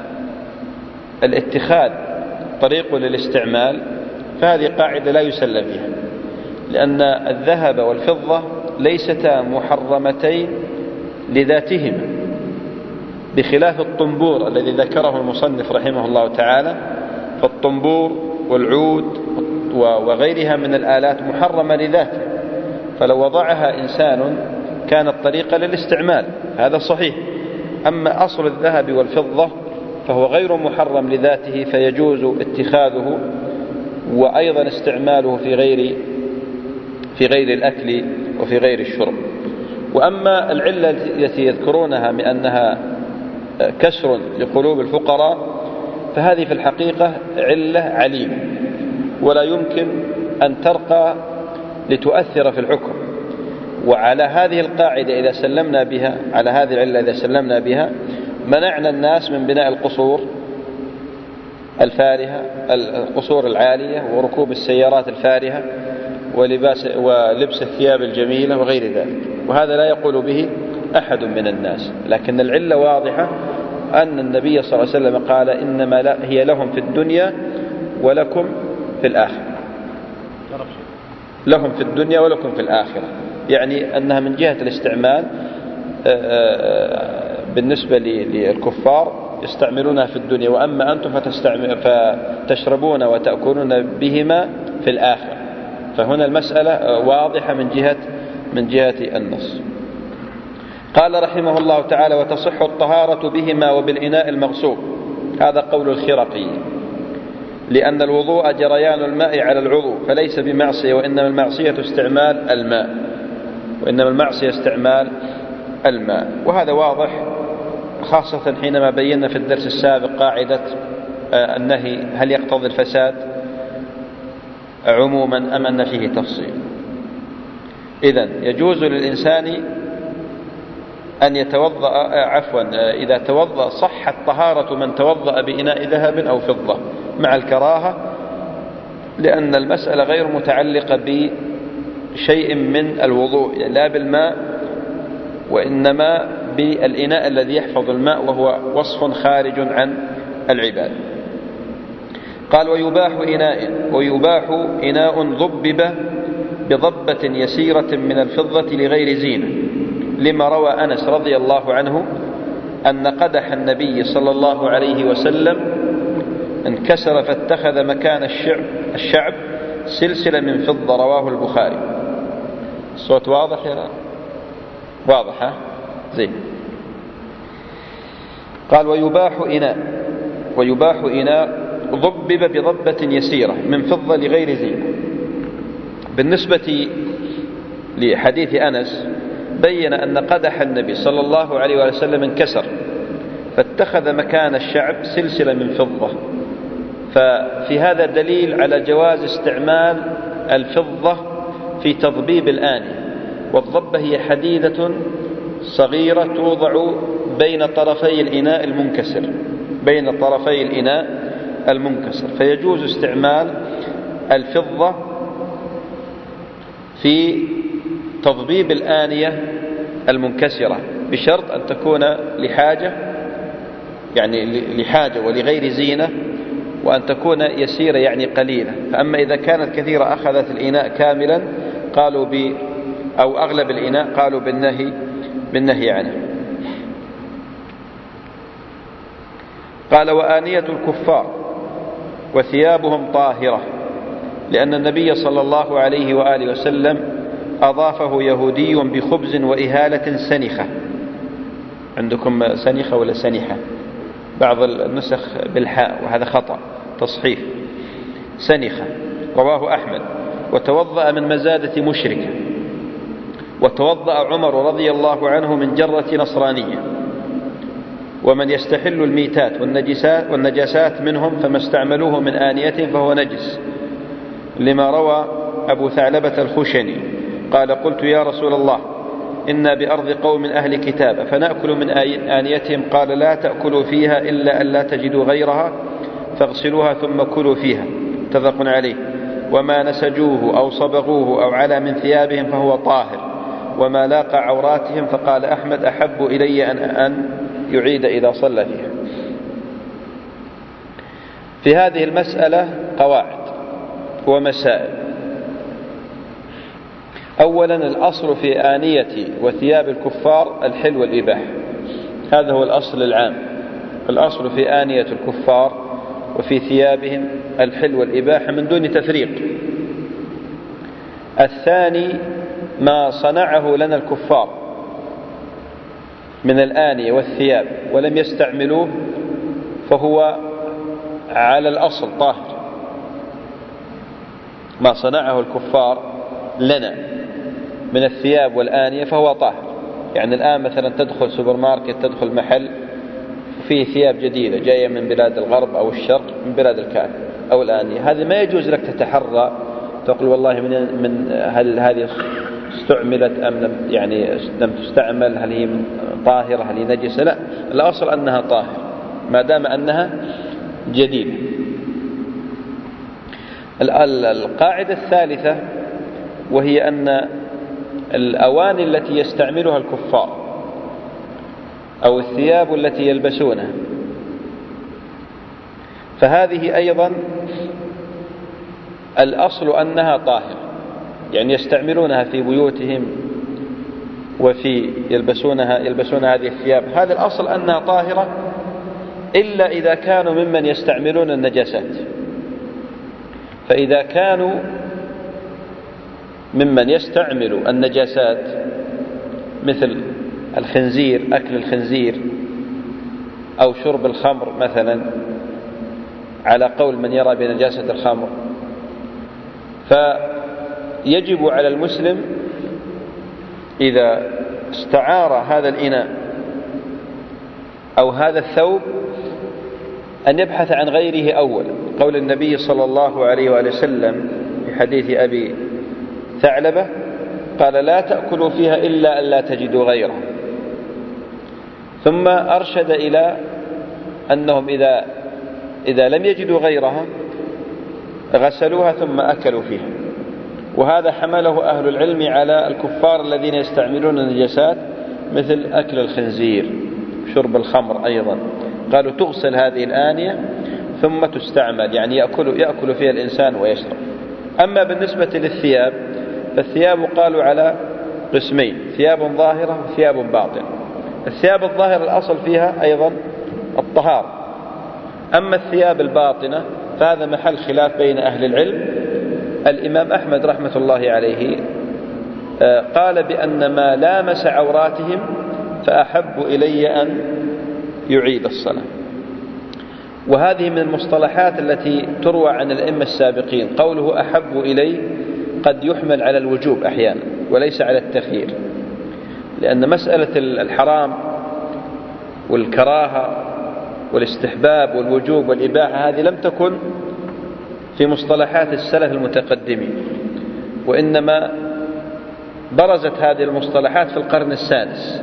الاتخاذ طريق للاستعمال فهذه قاعدة لا يسلم بها، لأن الذهب والفضة ليستا محرمتين لذاتهما، بخلاف الطنبور الذي ذكره المصنف رحمه الله تعالى. فالطنبور والعود وغيرها من الآلات محرمة لذاتها، فلو وضعها إنسان كانت طريقة للاستعمال، هذا صحيح. أما أصل الذهب والفضة فهو غير محرم لذاته، فيجوز اتخاذه وأيضا استعماله في غير في غير الأكل وفي غير الشرب. وأما العلة التي يذكرونها من أنها كسر لقلوب الفقراء فهذه في الحقيقة علة عليمة ولا يمكن أن ترقى لتؤثر في الحكم. وعلى هذه القاعدة إذا سلمنا بها على هذه العلة إذا سلمنا بها منعنا الناس من بناء القصور الفارهة القصور العالية وركوب السيارات الفارهة ولباس ولبس الثياب الجميلة وغير ذلك، وهذا لا يقول به أحد من الناس. لكن العلة واضحة أن النبي صلى الله عليه وسلم قال: إنما هي لهم في الدنيا ولكم في الآخرة لهم في الدنيا ولكم في الآخرة، يعني أنها من جهة الاستعمال بالنسبة للكفار يستعملونها في الدنيا، وأما أنتم فتشربون وتأكلون بهما في الآخرة. فهنا المسألة واضحة من جهة من جهة النص. قال رحمه الله تعالى: وتصح الطهارة بهما وبالإناء المغصوب. هذا قول الخرقي، لأن الوضوء جريان الماء على العضو فليس بمعصية، وإنما المعصية استعمال الماء وإنما المعصية استعمال الماء وهذا واضح خاصة حينما بينا في الدرس السابق قاعدة النهي هل يقتضي الفساد عموما أم أن فيه تفصيل. إذن يجوز للإنسان أن يتوضأ عفوا إذا توضأ صحت طهارة من توضأ بإناء ذهب أو فضة، مع الكراهة، لأن المسألة غير متعلقة بشيء من الوضوء، يعني لا بالماء، وإنما بالإناء الذي يحفظ الماء، وهو وصف خارج عن العباد. قال ويباح إناء ويباح إناء ضبب بضبة يسيرة من الفضة لغير زينة، لما روى أنس رضي الله عنه أن قدح النبي صلى الله عليه وسلم انكسر فاتخذ مكان الشعب, الشعب سلسلة من فضة، رواه البخاري. الصوت واضح يا لا؟ واضح ها؟ زين. قال ويباح إناء ويباح إناء ضبب بضبة يسيرة من فضة لغير زينة. بالنسبة لحديث أنس بين أن قدح النبي صلى الله عليه وسلم انكسر فاتخذ مكان الشعب سلسلة من فضة، ففي هذا دليل على جواز استعمال الفضة في تضبيب الآنية. والضبة هي حديدة صغيرة توضع بين طرفي الإناء المنكسر بين طرفي الإناء المنكسر فيجوز استعمال الفضة في تضبيب الآنية المنكسرة، بشرط أن تكون لحاجة، يعني لحاجة ولغير زينة، وأن تكون يسيرة يعني قليلة. فأما إذا كانت كثيرة أخذت الإناء كاملا قالوا ب أو أغلب الإناء قالوا بالنهي بالنهي عنه. قال وآنية الكفار وثيابهم طاهرة، لأن النبي صلى الله عليه وآله وسلم أضافه يهودي بخبز وإهالة سنخة. عندكم سنخة ولا سنحة؟ بعض النسخ بالحاء وهذا خطأ تصحيف، سنخة. رواه أحمد. وتوضأ من مزادة مشركة. وتوضأ عمر رضي الله عنه من جرة نصرانية. ومن يستحل الميتات والنجسات, والنجاسات منهم فما استعملوه من آنية فهو نجس، لما روى أبو ثعلبة الخشني قال قلت يا رسول الله إنا بأرض قوم أهل كتاب فنأكل من آنيتهم، قال لا تأكلوا فيها إلا أن لا تجدوا غيرها فاغسلوها ثم كلوا فيها، متفق عليه. وما نسجوه أو صبغوه أو على من ثيابهم فهو طاهر، وما لاقى عوراتهم. فقال أحمد أحب إلي أن, أن يعيد إذا صلى فيها. في هذه المسألة قواعد ومسائل. أولا الأصل في آنية وثياب الكفار الحل والإباحة، هذا هو الأصل العام. الأصل في آنية الكفار وفي ثيابهم الحل والإباحة من دون تفريق. الثاني ما صنعه لنا الكفار من الآنية والثياب ولم يستعملوه فهو على الأصل طاهر. ما صنعه الكفار لنا من الثياب والآنية فهو طاهر. يعني الآن مثلا تدخل سوبر ماركت، تدخل محل فيه ثياب جديدة جاية من بلاد الغرب أو الشرق، من بلاد الكافر أو الآنية، هذه ما يجوز لك تتحرى تقول والله من من هل هذه استعملت أم لم يعني لم تستعمل، هل هي من طاهرة هل هي نجسة. لا، الأصل أنها طاهرة ما دام أنها جديدة. القاعدة الثالثة وهي أن الأواني التي يستعملها الكفار أو الثياب التي يلبسونها فهذه أيضا الأصل أنها طاهرة، يعني يستعملونها في بيوتهم وفي يلبسونها يلبسون هذه الثياب، هذا الأصل أنها طاهرة إلا إذا كانوا ممن يستعملون النجاسات. فإذا كانوا ممن يستعمل النجاسات مثل الخنزير، أكل الخنزير أو شرب الخمر مثلا على قول من يرى بنجاسة الخمر، فيجب على المسلم إذا استعار هذا الإناء أو هذا الثوب أن يبحث عن غيره أولا. قول النبي صلى الله عليه وآله وسلم في حديث أبي ثعلبة قال لا تأكلوا فيها إلا أن لا تجدوا غيره. ثم أرشد إلى أنهم إذا إذا لم يجدوا غيرها غسلوها ثم أكلوا فيها. وهذا حمله أهل العلم على الكفار الذين يستعملون النجاسات مثل أكل الخنزير، شرب الخمر أيضا، قالوا تغسل هذه الآنية ثم تستعمل، يعني يأكل, يأكل فيها الإنسان ويشرب. أما بالنسبة للثياب فالثياب قالوا على قسمين، ثياب ظاهرة وثياب باطنة. الثياب الظاهرة الأصل فيها أيضا الطهارة، أما الثياب الباطنة فهذا محل خلاف بين أهل العلم. الإمام أحمد رحمة الله عليه قال بأن ما لامس عوراتهم فأحب إلي أن يعيد الصلاة. وهذه من المصطلحات التي تروى عن الأئمة السابقين، قوله أحب إلي قد يحمل على الوجوب أحيانا وليس على التخيير، لأن مسألة الحرام والكراهة والاستحباب والوجوب والإباحة هذه لم تكن في مصطلحات السلف المتقدمين، وإنما برزت هذه المصطلحات في القرن السادس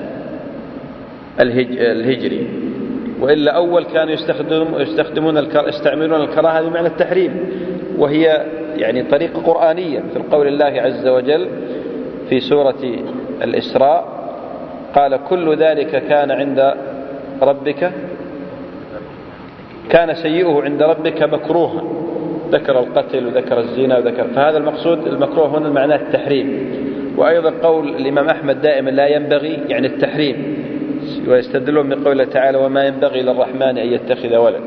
الهجري، وإلا أول كانوا يستخدمون يستخدمون يستعملون الكراهة بمعنى التحريم، وهي يعني طريقة قرآنية في قول الله عز وجل في سورة الإسراء قال كل ذلك كان عند ربك كان سيئه عند ربك مكروها، ذكر القتل وذكر الزنا وذكر، فهذا المقصود المكروه هنا معناه التحريم. وأيضا قول الإمام أحمد دائما لا ينبغي يعني التحريم، ويستدلون من قوله تعالى وما ينبغي للرحمن أن يتخذ ولد.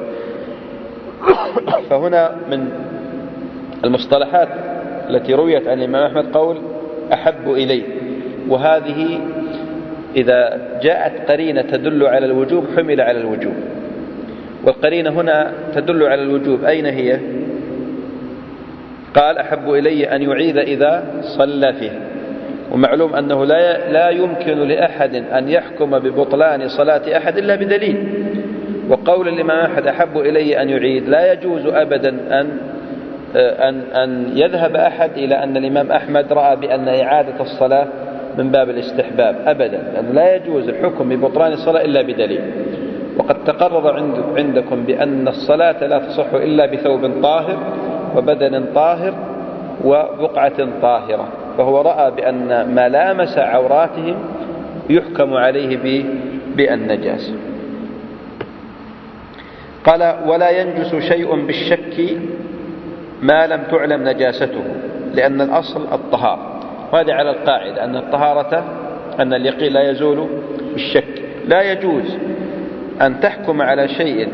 فهنا من المصطلحات التي رويت عن الإمام أحمد قول أحب إلي، وهذه إذا جاءت قرينة تدل على الوجوب حمل على الوجوب، والقرينة هنا تدل على الوجوب. أين هي؟ قال أحب إلي أن يعيد إذا صلى فيه، ومعلوم أنه لا لا يمكن لأحد أن يحكم ببطلان صلاة أحد إلا بدليل. وقول الإمام أحمد أحب إلي أن يعيد لا يجوز أبدا أن أن أن يذهب أحد إلى أن الإمام أحمد رأى بأن إعادة الصلاة من باب الاستحباب أبدا، لأنه لا يجوز الحكم ببطلان الصلاة إلا بدليل. وقد تقرر عندكم بأن الصلاة لا تصح إلا بثوب طاهر وبدن طاهر وبقعة طاهرة، فهو رأى بأن ما لامس عوراتهم يحكم عليه بالنجاسة. قال ولا ينجس شيء بالشك ما لم تعلم نجاسته، لأن الأصل الطهارة، وهذا على القاعدة أن الطهارة أن اليقين لا يزول بالشك. لا يجوز أن تحكم على شيء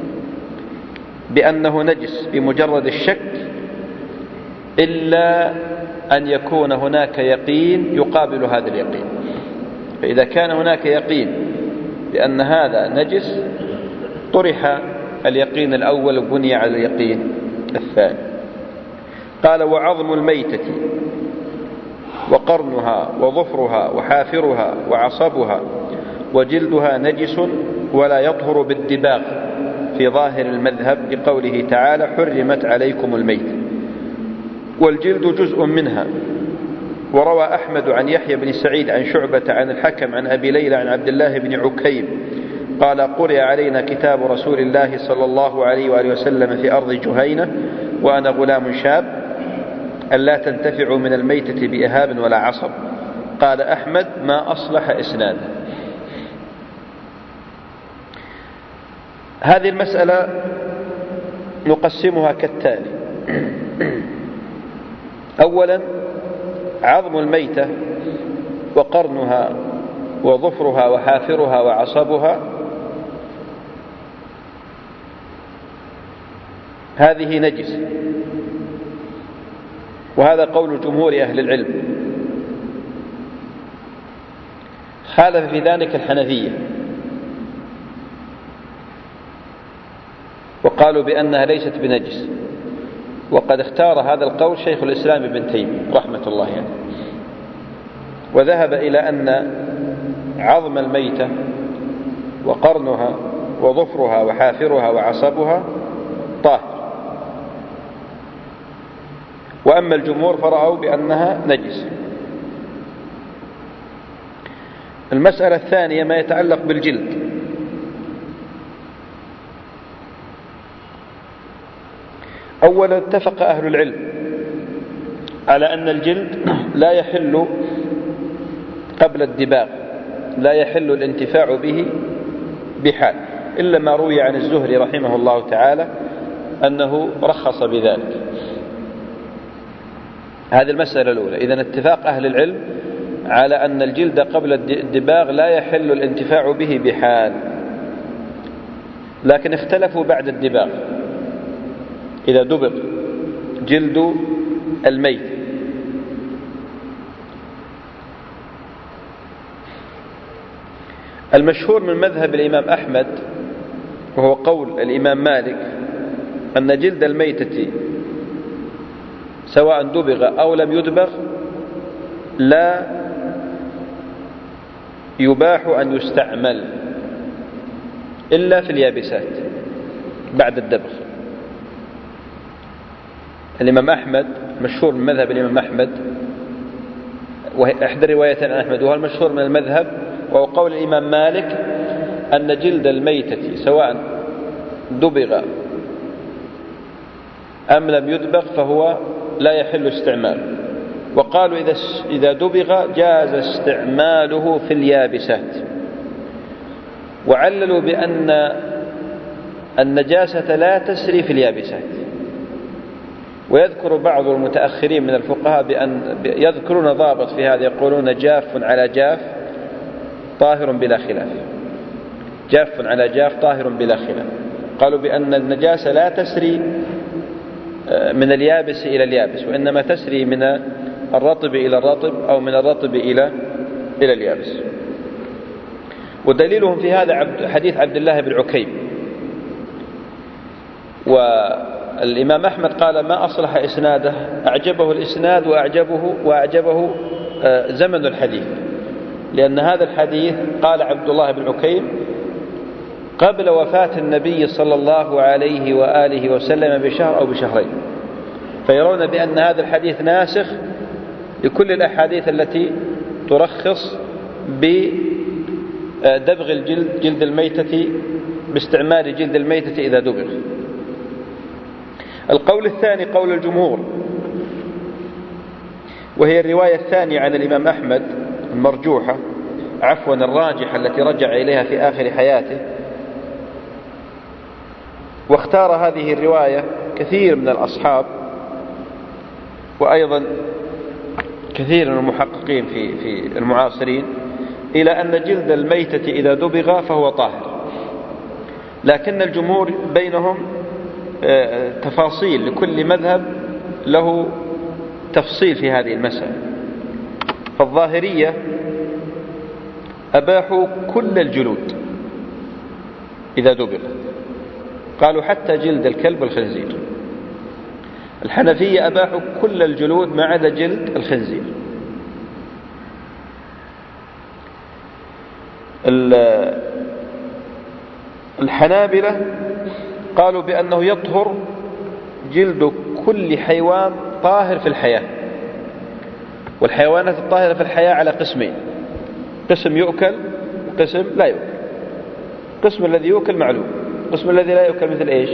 بأنه نجس بمجرد الشك إلا أن يكون هناك يقين يقابل هذا اليقين. فإذا كان هناك يقين بأن هذا نجس طرح اليقين الأول وبني على اليقين الثاني. قال وعظم الميتة وقرنها وظفرها وحافرها وعصبها وجلدها نجس ولا يطهر بالدباغ في ظاهر المذهب لقوله تعالى حرمت عليكم الميتة، والجلد جزء منها. وروى أحمد عن يحيى بن سعيد عن شعبة عن الحكم عن أبي ليلى عن عبد الله بن عكيم قال قرئ علينا كتاب رسول الله صلى الله عليه وآله وسلم في أرض جهينة وأنا غلام شاب ألا تنتفعوا من الميتة بإهاب ولا عصب. قال أحمد ما أصلح إسناده. هذه المسألة نقسمها كالتالي: أولا عظم الميتة وقرنها وظفرها وحافرها وعصبها هذه نجس، وهذا قول جمهور أهل العلم. خالف في ذلك الحنفية وقالوا بأنها ليست بنجس، وقد اختار هذا القول شيخ الإسلام ابن تيمية رحمة الله عليه، وذهب إلى أن عظم الميتة وقرنها وظفرها وحافرها وعصبها طاهر، وأما الجمهور فرأوا بأنها نجس. المسألة الثانية ما يتعلق بالجلد. أولا اتفق أهل العلم على أن الجلد لا يحل قبل الدباغ، لا يحل الانتفاع به بحال، إلا ما روي عن الزهري رحمه الله تعالى أنه رخص بذلك. هذه المسألة الأولى. إذن اتفاق أهل العلم على أن الجلد قبل الدباغ لا يحل الانتفاع به بحال، لكن اختلفوا بعد الدباغ إذا دبغ جلد الميت. المشهور من مذهب الإمام أحمد وهو قول الإمام مالك أن جلد الميتة سواء دبغ أو لم يدبغ لا يباح أن يستعمل إلا في اليابسات بعد الدبغ. الإمام أحمد مشهور من مذهب الإمام أحمد، وإحدى رواية عن أحمد وهو المشهور من المذهب، وهو قول الإمام مالك أن جلد الميتة سواء دبغ أم لم يدبغ فهو لا يحل استعماله. وقالوا إذا إذا دبغ جاز استعماله في اليابسات، وعللوا بأن النجاسة لا تسري في اليابسات. ويذكر بعض المتأخرين من الفقهاء بأن يذكرون ضابط في هذا، يقولون جاف على جاف طاهر بلا خلاف، جاف على جاف طاهر بلا خلاف. قالوا بأن النجاسة لا تسري من اليابس إلى اليابس، وإنما تسري من الرطب إلى الرطب أو من الرطب إلى إلى اليابس. ودليلهم في هذا حديث عبد الله بن عكيم. والإمام أحمد قال ما أصلح إسناده، أعجبه الإسناد وأعجبه وأعجبه زمن الحديث، لأن هذا الحديث قال عبد الله بن عكيم قبل وفاة النبي صلى الله عليه وآله وسلم بشهر أو بشهرين، فيرون بأن هذا الحديث ناسخ لكل الأحاديث التي ترخص بدبغ الجلد جلد الميتة، باستعمال جلد الميتة إذا دبغ. القول الثاني قول الجمهور، وهي الرواية الثانية عن الإمام أحمد المرجوحة، عفوا الراجحة التي رجع إليها في آخر حياته. واختار هذه الرواية كثير من الأصحاب وأيضا كثير من المحققين في في المعاصرين إلى أن جلد الميتة إذا دبغ فهو طاهر، لكن الجمهور بينهم تفاصيل، لكل مذهب له تفصيل في هذه المسألة. فالظاهرية أباحوا كل الجلود إذا دبغ، قالوا حتى جلد الكلب والخنزير. الحنفية أباحوا كل الجلود ما عدا جلد الخنزير. الحنابلة قالوا بأنه يطهر جلد كل حيوان طاهر في الحياة، والحيوانات الطاهرة في الحياة على قسمين، قسم يؤكل وقسم لا يؤكل. قسم الذي يؤكل معلوم، قسم الذي لا يؤكل مثل إيش؟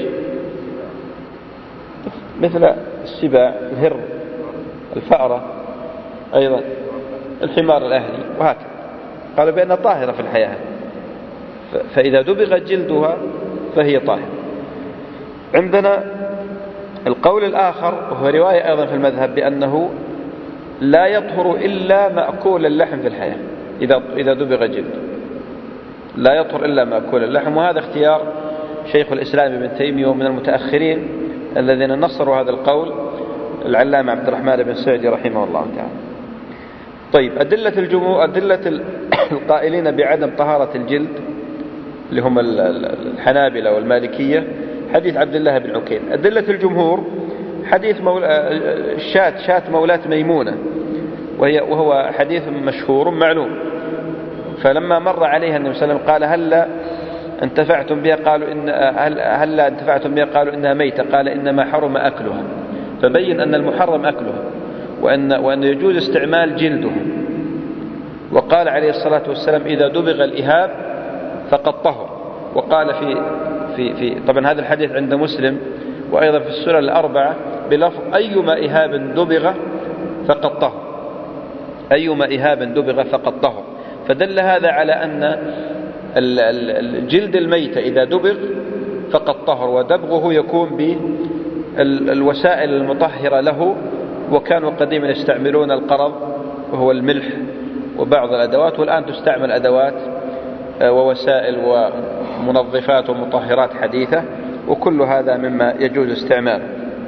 مثل السباع، الهر، الفأرة، أيضا الحمار الأهلي وهكذا. قالوا بأنها طاهرة في الحياة، فإذا دبغ جلدها فهي طاهرة. عندنا القول الآخر وهو رواية أيضا في المذهب بأنه لا يطهر إلا مأكول اللحم في الحياة، إذا إذا دبغ جلد لا يطهر إلا مأكول اللحم. وهذا اختيار شيخ الإسلام ابن تيمية ومن المتأخرين الذين نصروا هذا القول العلامة عبد الرحمن بن سعدي رحمه الله تعالى. طيب، أدلة الجمهور، أدلة القائلين بعدم طهارة الجلد اللي هم الحنابلة والمالكية حديث عبد الله بن عكيم. أدلة الجمهور حديث شات شات مولاة ميمونة، وهي وهو حديث مشهور معلوم. فلما مر عليها النبي صلى الله عليه وسلم قال هل انتفعتم بها؟ قالوا إن هل هل انتفعتم بها؟ قالوا إنها ميتة. قال إنما حرم أكلها، فبين أن المحرم أكلها وأن وأن يجوز استعمال جلدها. وقال عليه الصلاة والسلام إذا دبغ الإهاب فقد طهر. وقال في في في طبعا هذا الحديث عند مسلم وأيضا في السنن الأربعة بلفظ أيما إهاب دبغ فقد طهر، أيما إهاب دبغ فقد طهر. فدل هذا على أن الجلد الميت إذا دبغ فقد طهر، ودبغه يكون بالوسائل المطهرة له. وكانوا قديما يستعملون القرض وهو الملح وبعض الأدوات، والآن تستعمل أدوات ووسائل ومنظفات ومطهرات حديثة، وكل هذا مما يجوز استعماله.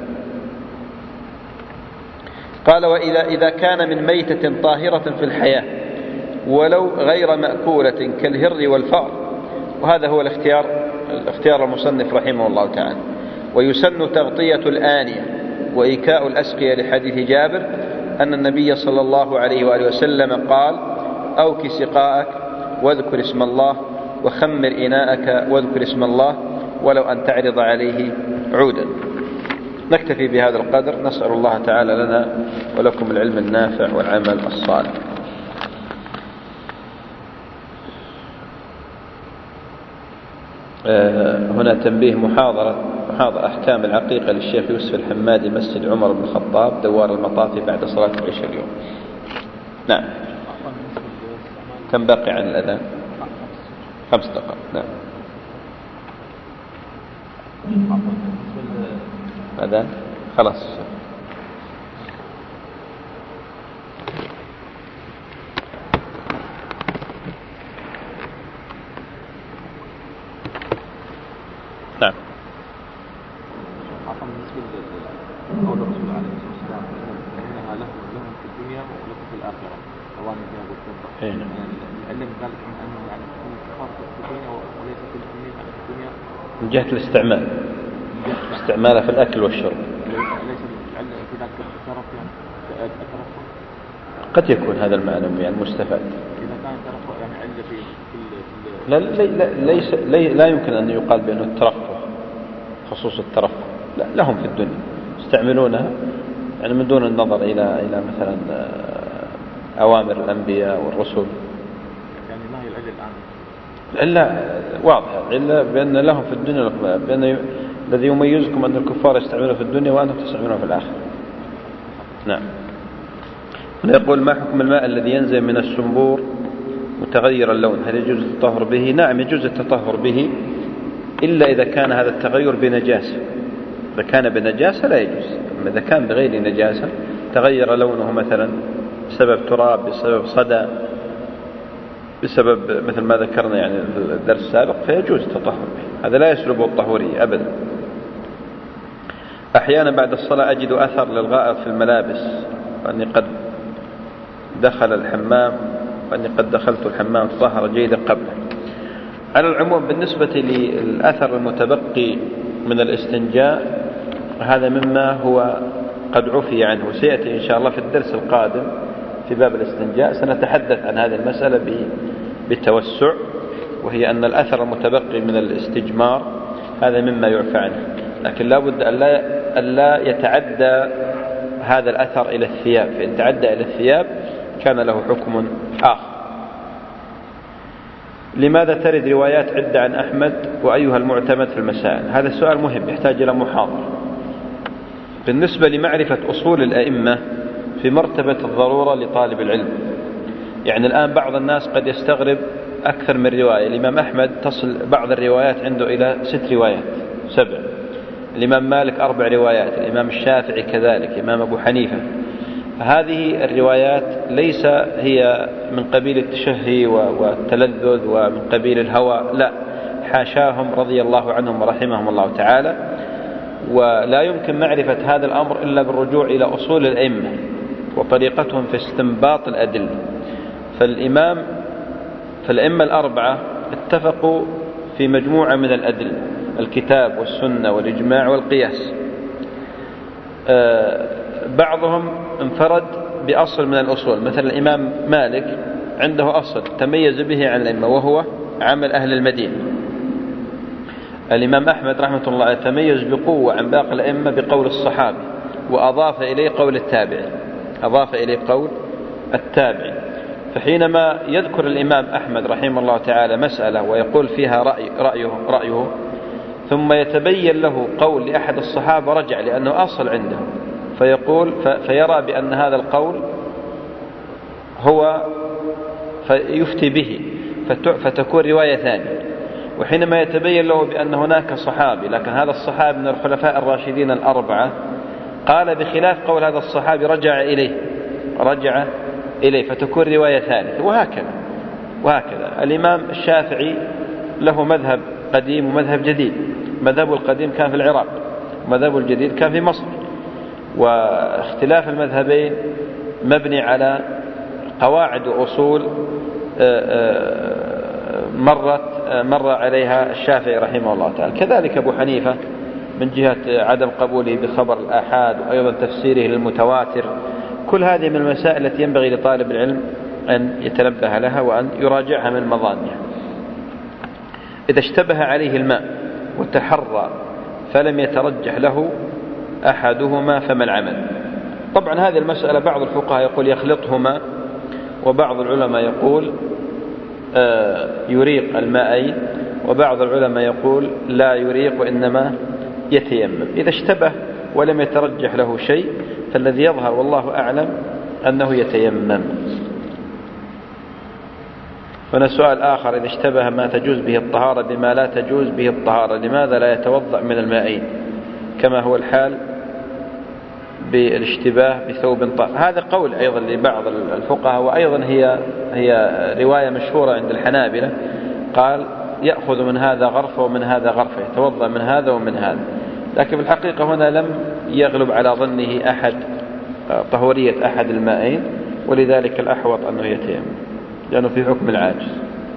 قال وإذا إذا كان من ميتة طاهرة في الحياة ولو غير مأكولة كالهر والفأر، وهذا هو الاختيار الاختيار المصنف رحمه الله تعالى. ويسن تغطية الآنية وإيكاء الأسقية لحديث جابر أن النبي صلى الله عليه وآله وسلم قال أوك سقاءك واذكر اسم الله وخمر إناءك واذكر اسم الله ولو أن تعرض عليه عودا. نكتفي بهذا القدر، نسأل الله تعالى لنا ولكم العلم النافع والعمل الصالح. هنا تنبيه محاضرة محاضرة أحكام العقيقة للشيخ يوسف الحمادي مسجد عمر بن الخطاب دوار المطافي بعد صلاة العشاء اليوم. نعم. كم باقي عن الأذان؟ خمس دقائق. نعم. أذان خلاص. نعم. عفوا بالنسبة لقول الرسول عليه الصلاة والسلام إنها لهم لهم في الدنيا ولكم في الآخرة أوان الذهب والفضة. يعني العلم ذلك من أنه يعني تكون خاصة في الدنيا وليس في الدنيا يعني في الدنيا من جهة الاستعمال استعمالها في الأكل والشرب. ليس العلم في ذلك الترف يعني الترف. قد يكون هذا المعنى يعني مستفاد. إذا كان الترف يعني علة في في لا لا ليس لي لا يمكن أن يقال بأنه الترفه خصوص الترفه، لا لهم في الدنيا يستعملونها يعني من دون النظر إلى إلى مثلا أوامر الأنبياء والرسل. يعني ما هي العلة الآن؟ إلا واضحة إلا بأن لهم في الدنيا، بأن الذي يميزكم أن الكفار يستعملون في الدنيا وأنتم تستعملون في الآخرة. نعم. يقول ما حكم الماء الذي ينزل من السنبور متغير اللون، هل يجوز التطهر به؟ نعم يجوز التطهر به، إلا إذا كان هذا التغير بنجاسة. إذا كان بنجاسة لا يجوز، أما إذا كان بغير نجاسة تغير لونه مثلا بسبب تراب، بسبب صدى، بسبب مثل ما ذكرنا يعني في الدرس السابق، فيجوز التطهر به، هذا لا يسلب الطهورية أبدا. أحيانا بعد الصلاة أجد أثر للغائط في الملابس وأني قد دخل الحمام وأني قد دخلت الحمام تطهر جيدا قبله. على العموم بالنسبة للأثر المتبقي من الاستنجاء هذا مما هو قد عفي عنه، سيأتي إن شاء الله في الدرس القادم في باب الاستنجاء سنتحدث عن هذه المسألة بالتوسع، وهي أن الأثر المتبقي من الاستجمار هذا مما يعفى عنه، لكن لا بد أن لا يتعدى هذا الأثر إلى الثياب، فإن تعدى إلى الثياب كان له حكم آخر. لماذا ترد روايات عدة عن أحمد وأيها المعتمد في المسائل؟ هذا السؤال مهم يحتاج إلى محاضرة. بالنسبة لمعرفة أصول الأئمة في مرتبة الضرورة لطالب العلم، يعني الآن بعض الناس قد يستغرب أكثر من رواية. الإمام أحمد تصل بعض الروايات عنده إلى ست روايات سبع، الإمام مالك أربع روايات، الإمام الشافعي كذلك، الإمام أبو حنيفة. هذه الروايات ليس هي من قبيل التشهي والتلذذ ومن قبيل الهوى، لا، حاشاهم رضي الله عنهم ورحمهم الله تعالى. ولا يمكن معرفة هذا الأمر إلا بالرجوع إلى أصول الأئمة وطريقتهم في استنباط الأدلة. فالإمام فالأئمة الأربعة اتفقوا في مجموعة من الأدلة، الكتاب والسنة والإجماع والقياس. بعضهم انفرد بأصل من الأصول، مثل الإمام مالك عنده أصل تميز به عن الأئمة وهو عمل أهل المدينة. الإمام أحمد رحمة الله تميز بقوة عن باقي الأئمة بقول الصحابي، وأضاف إليه قول التابعي أضاف إليه قول التابعي. فحينما يذكر الإمام أحمد رحمه الله تعالى مسألة ويقول فيها رأي رأيه, رأيه ثم يتبين له قول لأحد الصحابة رجع لأنه أصل عنده، فيقول فيرى بأن هذا القول هو فيفتي به فتكون رواية ثانية. وحينما يتبين له بأن هناك صحابي لكن هذا الصحابي من الخلفاء الراشدين الأربعة قال بخلاف قول هذا الصحابي رجع إليه رجع إليه فتكون رواية ثالثة، وهكذا وهكذا. الإمام الشافعي له مذهب قديم ومذهب جديد. مذهبه القديم كان في العراق ومذهبه الجديد كان في مصر، واختلاف المذهبين مبني على قواعد وأصول مرت مر عليها الشافعي رحمه الله تعالى. كذلك أبو حنيفة من جهة عدم قبوله بخبر الآحاد وأيضا تفسيره للمتواتر. كل هذه من المسائل التي ينبغي لطالب العلم أن يتنبه لها وأن يراجعها من مظانها. إذا اشتبه عليه الماء وتحرى فلم يترجح له أحدهما فما العمل؟ طبعا هذه المسألة بعض الفقهاء يقول يخلطهما، وبعض العلماء يقول يريق الماءين، وبعض العلماء يقول لا يريق وإنما يتيمم. إذا اشتبه ولم يترجح له شيء فالذي يظهر والله أعلم أنه يتيمم. هنا سؤال آخر: إذا اشتبه ما تجوز به الطهارة بما لا تجوز به الطهارة لماذا لا يتوضأ من المائين كما هو الحال بالاشتباه بثوب طاهر؟ هذا قول أيضا لبعض الفقهاء، وأيضا هي هي رواية مشهورة عند الحنابلة، قال يأخذ من هذا غرفة ومن هذا غرفة، يتوضأ من هذا ومن هذا. لكن في الحقيقة هنا لم يغلب على ظنه أحد طهورية أحد المائين، ولذلك الأحوط أنه يتيمم لأنه في حكم العاجز.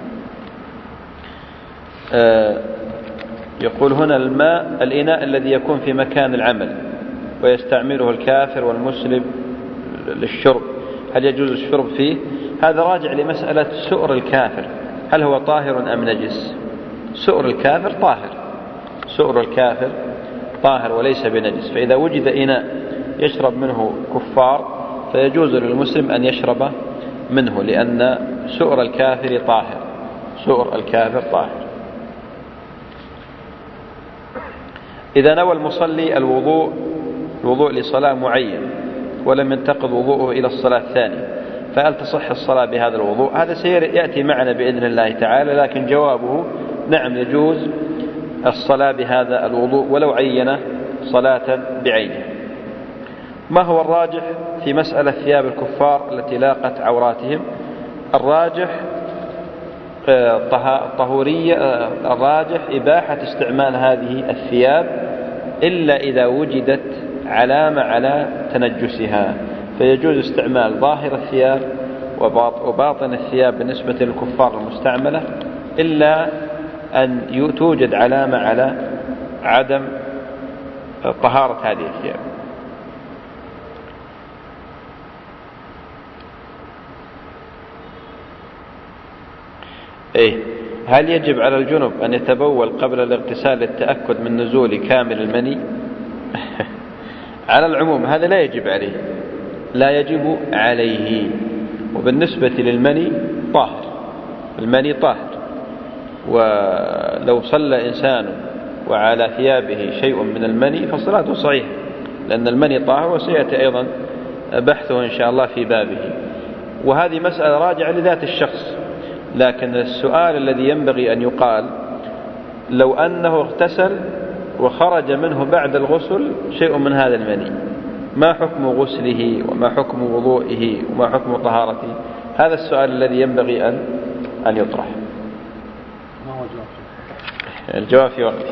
يقول هنا الماء الإناء الذي يكون في مكان العمل ويستعمله الكافر والمسلم للشرب، هل يجوز الشرب فيه؟ هذا راجع لمسألة سؤر الكافر، هل هو طاهر أم نجس؟ سؤر الكافر طاهر، سؤر الكافر طاهر وليس بنجس. فإذا وجد إناء يشرب منه كفار فيجوز للمسلم أن يشرب منه، لأن سؤر الكافر طاهر، سؤر الكافر طاهر. إذا نوى المصلي الوضوء الوضوء لصلاة معين ولم ينتقض وضوءه إلى الصلاة الثانية، فهل تصح الصلاة بهذا الوضوء؟ هذا سيأتي معنا بإذن الله تعالى، لكن جوابه نعم يجوز الصلاة بهذا الوضوء ولو عين صلاة بعينه. ما هو الراجح في مسألة ثياب الكفار التي لاقت عوراتهم؟ الراجح طهورية، الراجح إباحة استعمال هذه الثياب إلا إذا وجدت علامة على تنجسها، فيجوز استعمال ظاهر الثياب وباطن الثياب بالنسبة للكفار المستعملة إلا أن توجد علامة على عدم طهارة هذه الثياب. إيه هل يجب على الجنب أن يتبول قبل الاغتسال للتأكد من نزول كامل المني؟ على العموم هذا لا يجب عليه، لا يجب عليه. وبالنسبة للمني طاهر، المني طاهر، ولو صلى إنسان وعلى ثيابه شيء من المني فصلاته صحيحة، لأن المني طاهر، وسيأتي أيضا بحثه إن شاء الله في بابه. وهذه مسألة راجعة لذات الشخص، لكن السؤال الذي ينبغي أن يقال: لو أنه اغتسل وخرج منه بعد الغسل شيء من هذا المني، ما حكم غسله وما حكم وضوئه وما حكم طهارته؟ هذا السؤال الذي ينبغي أن أن يطرح. ما هو الجواب؟ الجواب في وقته.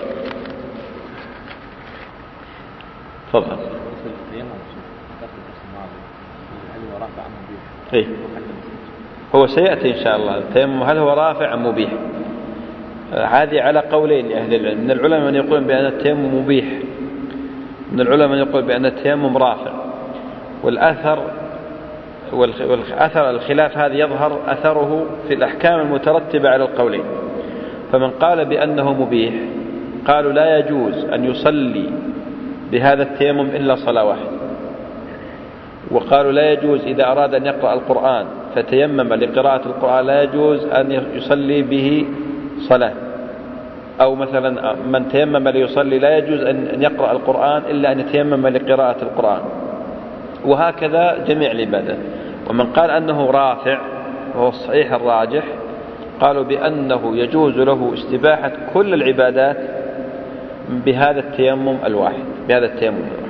تفضل. إيه؟ هو سيأتي إن شاء الله التيمم هل هو رافع أم مبيح؟ هذه على قولين لأهل العلم. من العلماء من يقول بأن التيمم مبيح، من العلماء من يقول بأن التيمم رافع. والأثر والأثر الخلاف هذا يظهر أثره في الأحكام المترتبة على القولين. فمن قال بأنه مبيح قالوا لا يجوز أن يصلي بهذا التيمم إلا صلاة واحدة، وقالوا لا يجوز إذا أراد أن يقرأ القرآن فتيمم لقراءة القرآن لا يجوز أن يصلي به صلاة. أو مثلا من تيمم ليصلي لا يجوز أن يقرأ القرآن إلا أن يتيمم لقراءة القرآن، وهكذا جميع العبادات. ومن قال أنه رافع وهو الصحيح الراجح قالوا بأنه يجوز له استباحة كل العبادات بهذا التيمم الواحد بهذا التيمم الواحد.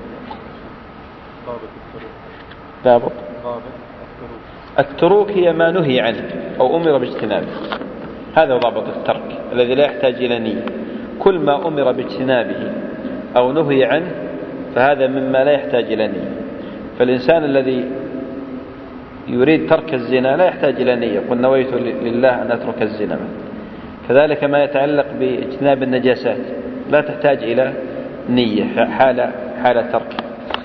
ضابط التروك هي ما نهي عنه أو أمر باجتنابه، هذا ضابط الترك الذي لا يحتاج إلى نية. كل ما أمر باجتنابه أو نهي عنه فهذا مما لا يحتاج إلى نية. فالإنسان الذي يريد ترك الزنا لا يحتاج إلى نية، قل نويت لله أن أترك الزنا. كذلك ما يتعلق باجتناب النجاسات لا تحتاج إلى نية حال حال ترك.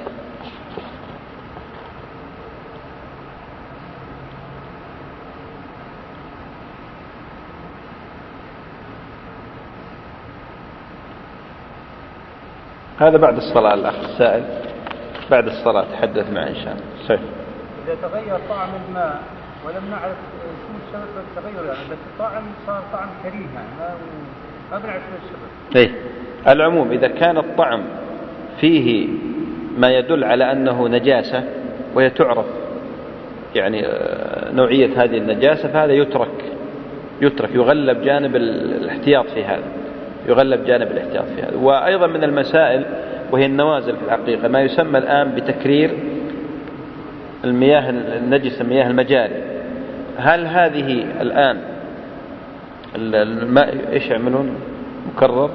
هذا بعد الصلاة. الأخ السائل بعد الصلاة تحدث معي إن شاء الله. صحيح. إذا تغير طعم الماء ولم نعرف شو السبب التغير يعني، بس الطعم صار طعم كريه يعني ما ما بنعرف شو السبب. إيه العموم إذا كان الطعم فيه ما يدل على أنه نجاسة وهي تعرف يعني نوعية هذه النجاسة فهذا يترك يترك يغلب جانب الاحتياط في هذا يغلب جانب الاحتياط في هذا. وأيضا من المسائل وهي النوازل في الحقيقة ما يسمى الآن بتكرير المياه النجسة مياه المجاري. هل هذه الآن الماء إيش يعملون مكرر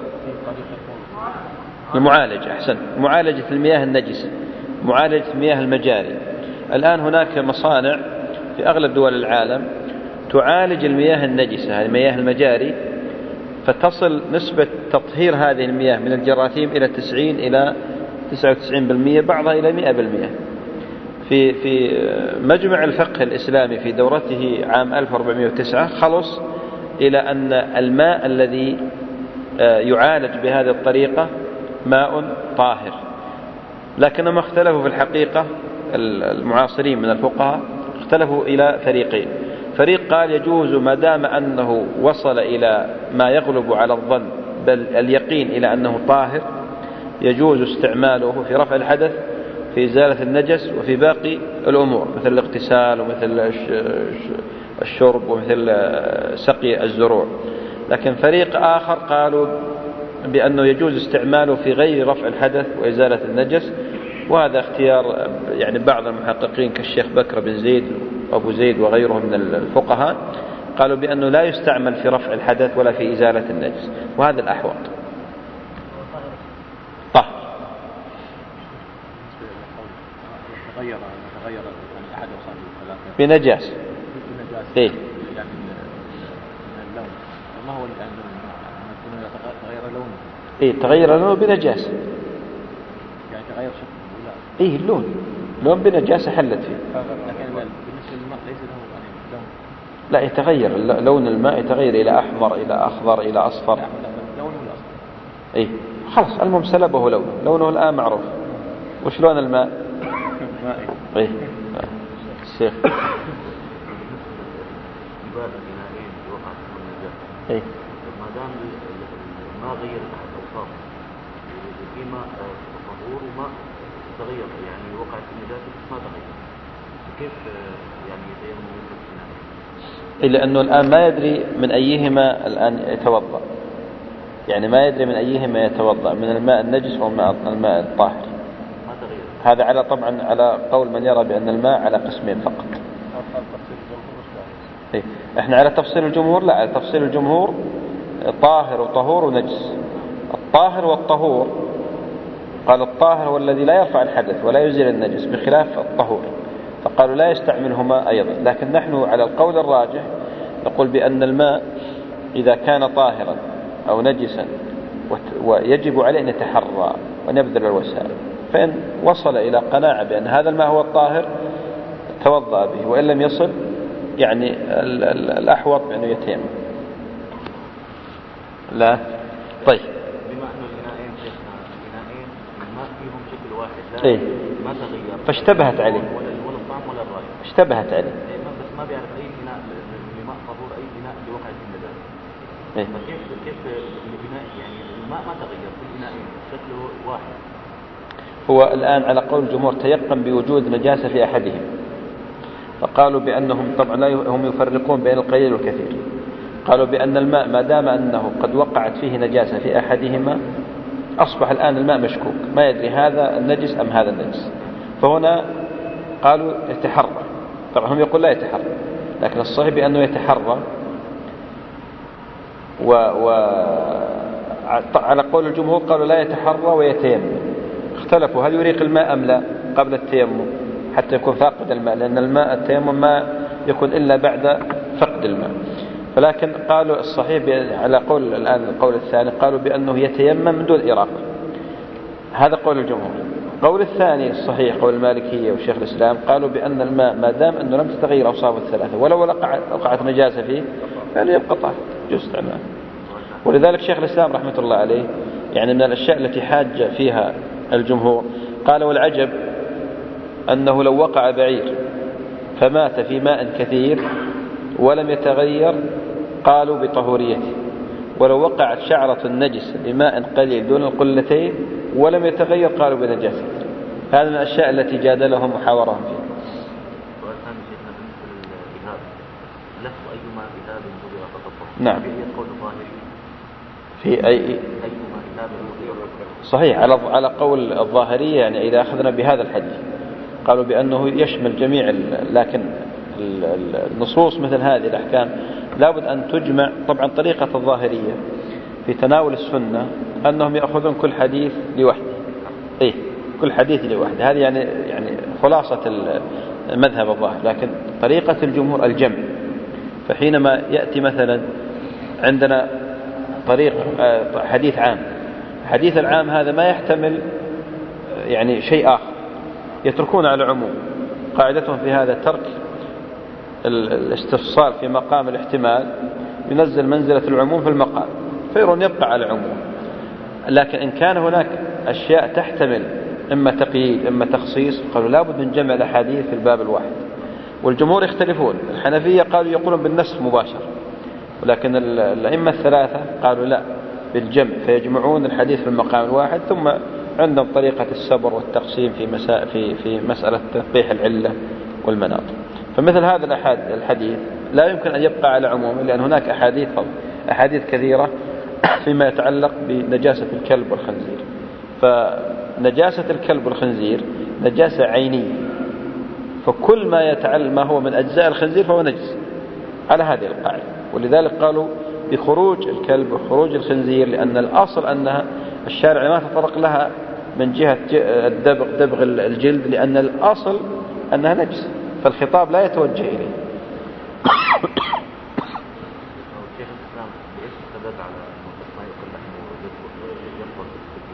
المعالج أحسن معالجة المياه النجسة معالجة مياه المجاري. الآن هناك مصانع في أغلب دول العالم تعالج المياه النجسة هذه مياه المجاري، فتصل نسبة تطهير هذه المياه من الجراثيم إلى تسعين إلى تسعة وتسعين بالمئة بعضها إلى مئة بالمئة. في في مجمع الفقه الإسلامي في دورته عام ألف وأربعمئة وتسعة خلص إلى أن الماء الذي يعالج بهذه الطريقة ماء طاهر. لكنهم اختلفوا في الحقيقة المعاصرين من الفقهاء اختلفوا إلى فريقين. فريق قال يجوز ما دام أنه وصل إلى ما يغلب على الظن بل اليقين إلى أنه طاهر يجوز استعماله في رفع الحدث في إزالة النجس وفي باقي الأمور مثل الاغتسال ومثل الشرب ومثل سقي الزروع. لكن فريق آخر قالوا بأنه يجوز استعماله في غير رفع الحدث وإزالة النجس، وهذا اختيار يعني بعض المحققين كالشيخ بكر بن زيد وأبو زيد وغيرهم من الفقهاء قالوا بأنه لا يستعمل في رفع الحدث ولا في إزالة النجس، وهذا الأحوط. طه تغير تغير أحد أوصاف الثلاثة بنجاس إيه يعني اللون ما هو اللون تغير لونه إيه تغير لونه بنجاسة يعني تغير شكله لا إيه اللون لون بنجاسة حلت فيه. لكن بالنسبة للماء ليس له يعني لون لا يتغير لون الماء يتغير إلى أحمر إلى أخضر إلى أصفر لونه الأصفر إيه خلاص المهم سلبه لونه لونه الآن معروف. وش لون الماء مائي إيه الشيخ إيه ما دام ما غير أحد أوصاف في ماء طهور وماء تغير يعني وقعت النجاسة ما تغير كيف يعني يتيمم إلا أنه الآن ما يدري من أيهما الآن يتوضأ يعني ما يدري من أيهما يتوضأ من الماء النجس أو الماء الطاهر. ما تغير هذا على طبعا على قول من يرى بأن الماء على قسمين فقط. إيه؟ احنا على تفصيل الجمهور لا على تفصيل الجمهور طاهر وطهور ونجس. الطاهر والطهور قال الطاهر هو الذي لا يرفع الحدث ولا يزيل النجس بخلاف الطهور فقالوا لا يستعملهما أيضا. لكن نحن على القول الراجح نقول بأن الماء إذا كان طاهرا أو نجسا ويجب عليه أن يتحرى وأن يبذل الوسائل فإن وصل إلى قناعة بأن هذا الماء هو الطاهر توضأ به وإن لم يصل يعني الأحوط بأنه يتيمم. لا طيب بما أنه الإناءين الإناءين الماء فيهم شكل واحد لا إيه؟ ما تغير فاشتبهت عليه ولا ولا الطعم ولا الرائحة اشتبهت عليه إيه بس ما بيعرف أي إناء لماء طهور أي إناء لوقعة النجاسة إيه؟ فكيف كيف البناء يعني الماء ما تغير في البنائين شكله واحد. هو الآن على قول الجمهور تيقن بوجود نجاسة في أحدهم، فقالوا بأنهم طبعا لا هم يفرقون بين القليل والكثير. قالوا بأن الماء ما دام أنه قد وقعت فيه نجاسة في أحدهما أصبح الآن الماء مشكوك، ما يدري هذا النجس أم هذا النجس، فهنا قالوا يتحرى. طبعا هم يقول لا يتحرى، لكن الصحيح بأنه يتحرى. و... و... على قول الجمهور قالوا لا يتحرى ويتيمم. اختلفوا هل يريق الماء أم لا قبل التيمم حتى يكون فاقد الماء، لأن الماء التيمم ما يكون إلا بعد فقد الماء. فلكن قالوا الصحيح على قول الآن القول الثاني قالوا بأنه يتيمم من دون إراقة، هذا قول الجمهور. قول الثاني الصحيح قول المالكية وشيخ الإسلام قالوا بأن الماء ما دام أنه لم تتغير أوصافه الثلاثة ولو وقعت نجاسة فيه يعني يبقى طاهر جزء استعمال. ولذلك شيخ الإسلام رحمة الله عليه يعني من الأشياء التي حاج فيها الجمهور قال والعجب أنه لو وقع بعير فمات في ماء كثير ولم يتغير قالوا بطهوريته، ولو وقعت شعرة النجس بماء قليل دون القلتين ولم يتغير قالوا بنجاسة. هذا من الأشياء التي جادلهم وحاورهم فيها. سؤال ثاني شيخنا بالنسبة للإهاب، لفظ أيما إهاب مضيع فقط. نعم. في قول ظاهري في أي أيما إهاب مضيع صحيح على على قول الظاهرية، يعني إذا أخذنا بهذا الحديث قالوا بأنه يشمل جميع، لكن النصوص مثل هذه الأحكام لابد أن تجمع. طبعا طريقة الظاهرية في تناول السنة أنهم يأخذون كل حديث لوحده، إيه كل حديث لوحده، هذه يعني يعني خلاصة المذهب الظاهر. لكن طريقة الجمهور الجمع، فحينما يأتي مثلا عندنا طريق حديث عام، حديث العام هذا ما يحتمل يعني شيء آخر يتركون على عموم. قاعدتهم في هذا ترك الاستفصال في مقام الاحتمال ينزل منزلة العموم في المقام، فيرون يبقى على عموم. لكن إن كان هناك أشياء تحتمل إما تقييد إما تخصيص قالوا لابد من جمع الأحاديث في الباب الواحد. والجمهور يختلفون، الحنفية قالوا يقولون بالنسخ مباشر، ولكن الأئمة الثلاثة قالوا لا بالجمع، فيجمعون الحديث في المقام الواحد. ثم عندهم طريقة السبر والتقسيم في مساء في في مسألة تقبيح العلة والمناط. فمثل هذا الحديث لا يمكن أن يبقى على عموم، لأن هناك أحاديث أحاديث كثيرة فيما يتعلق بنجاسة الكلب والخنزير. فنجاسة الكلب والخنزير نجاسة عينية، فكل ما يتعلق ما هو من أجزاء الخنزير فهو نجس على هذه القاعدة. ولذلك قالوا بخروج الكلب وخروج الخنزير، لأن الأصل أنها الشارع ما تطرق لها من جهة الدبغ دبغ الجلد، لأن الأصل أنها نجس، فالخطاب لا يتوجه إليه. شيخ الإسلام ليش استدل على ما يأكل لحمه ينقض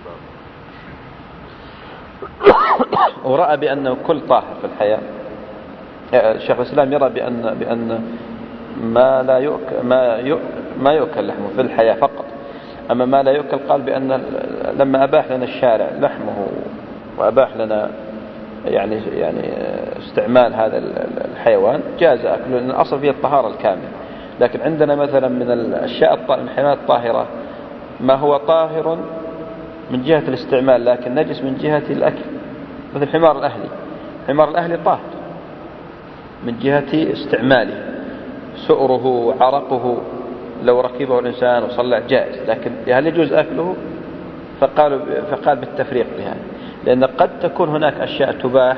بالكبار؟ ورأى بأن كل طاهر في الحياة. الشيخ الإسلام يرى بأن بأن ما لا يؤكل ما يؤكل ما يؤكل لحمه في الحياة فقط، أما ما لا يؤكل قال بأن لما أباح لنا الشارع لحمه وأباح لنا يعني يعني استعمال هذا الحيوان جاز أكله، لأن الأصل فيه الطهارة الكاملة. لكن عندنا مثلا من الأشياء الحيوانات الطاهرة ما هو طاهر من جهة الاستعمال لكن نجس من جهة الأكل، مثل الحمار الأهلي. الحمار الأهلي طاهر من جهة استعماله، سؤره وعرقه لو ركبه الإنسان وصلى جائز، لكن هل يجوز أكله؟ فقالوا فقال بالتفريق بها، لأن قد تكون هناك أشياء تباح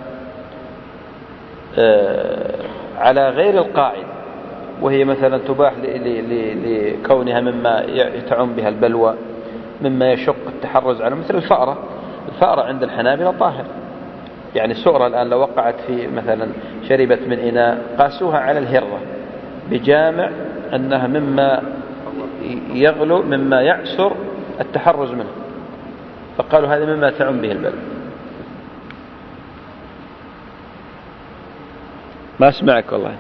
على غير القاعدة، وهي مثلا تباح لكونها مما يتعم بها البلوى، مما يشق التحرز عنه، مثل الفأرة. الفأرة عند الحنابلة طاهر، يعني سؤرة الآن لو وقعت في مثلا شربت من إناء قاسوها على الهرة بجامع أنها مما يغلو مما يعسر التحرز منه، فقالوا هذا مما تعم به البلوى. ما أسمعك والله.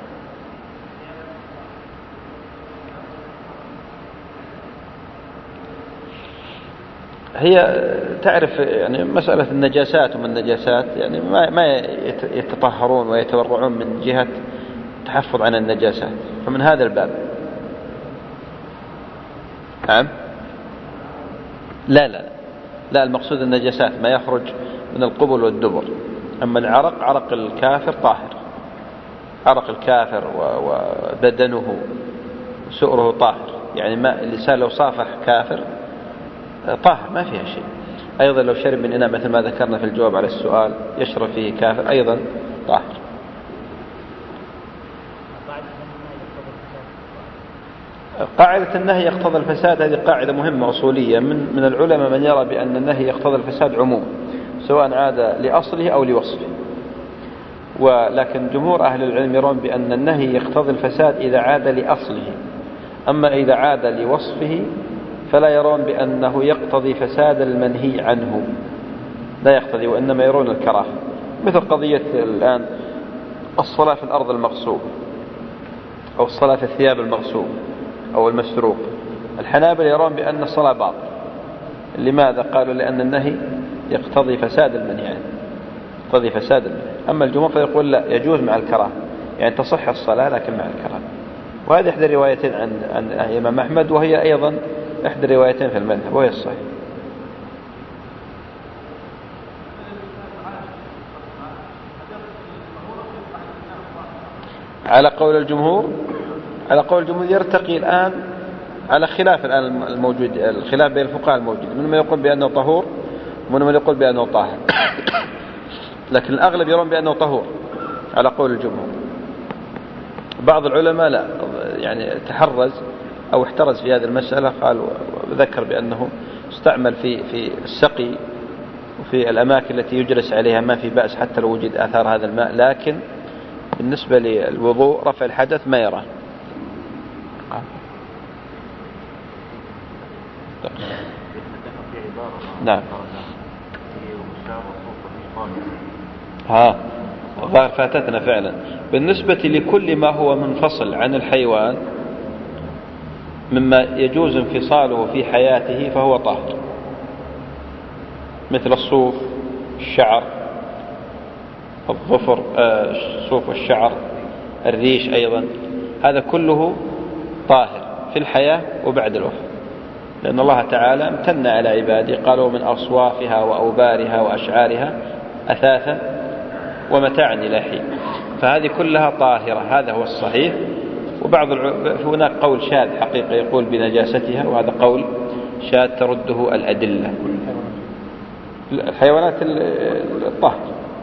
هي تعرف يعني مسألة النجاسات ومن النجاسات يعني ما ما يتطهرون ويتورعون من جهة تحفظ عن النجاسات، فمن هذا الباب نعم. لا لا لا المقصود النجاسات ما يخرج من القبل والدبر. أما العرق عرق الكافر طاهر، عرق الكافر وبدنه سؤره طاهر، يعني ما الإنسان لو صافح كافر طاهر ما فيها شيء. أيضا لو شرب من إناء مثل ما ذكرنا في الجواب على السؤال يشرب فيه كافر أيضا طاهر. قاعدة النهي يقتضي الفساد هذه قاعدة مهمة أصولية. من من العلماء من يرى بأن النهي يقتضي الفساد عموم سواء عاد لأصله أو لوصفه، ولكن جمهور أهل العلم يرون بأن النهي يقتضي الفساد إذا عاد لأصله، أما إذا عاد لوصفه فلا يرون بأنه يقتضي فساد المنهي عنه، لا يقتضي، وإنما يرون الكراهة. مثل قضية الآن الصلاة في الأرض المغصوب أو الصلاة في الثياب المغصوب أو المسروق. الحنابلة يرون بأن الصلاة باطل. لماذا؟ قالوا لأن النهي يقتضي فساد المنهي عنه، يقتضي فساد المنهي. أما الجمهور فيقول لا، يجوز مع الكراهة، يعني تصح الصلاة لكن مع الكراهة. وهذه إحدى الروايتين عن عن الإمام أحمد، وهي أيضا إحدى الروايتين في المذهب وهي الصحيح. على قول الجمهور، على قول الجمهور يرتقي الآن على خلاف الآن الموجود، الخلاف بين الفقهاء الموجود، من من يقول بأنه طهور ومن من يقول بأنه طاهر، لكن الأغلب يرون بأنه طهور على قول الجمهور. بعض العلماء لا، يعني تحرز أو احترز في هذه المسألة، قال وذكر بأنه استعمل في في السقي وفي الأماكن التي يجلس عليها ما في بأس حتى لو وجد آثار هذا الماء، لكن بالنسبة للوضوء رفع الحدث ما يراه. نعم. ها ظاهر فاتتنا فعلا. بالنسبة لكل ما هو منفصل عن الحيوان مما يجوز انفصاله في حياته فهو طاهر، مثل الصوف، الشعر، الظفر، الصوف والشعر، الريش أيضا، هذا كله طاهر في الحياة وبعد الوفاة، لأن الله تعالى امتن على عباده قالوا من أصوافها وأوبارها وأشعارها أثاثا ومتاعا إلى حين، فهذه كلها طاهرة، هذا هو الصحيح. وبعض هناك قول شاذ حقيقة يقول بنجاستها، وهذا قول شاذ ترده الأدلة. الحيوانات الطاهر.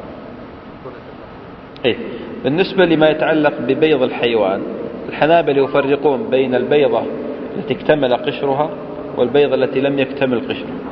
إيه؟ بالنسبة لما يتعلق ببيض الحيوان، الحنابلة يفرقون بين البيضة التي اكتمل قشرها والبيضة التي لم يكتمل قشرها.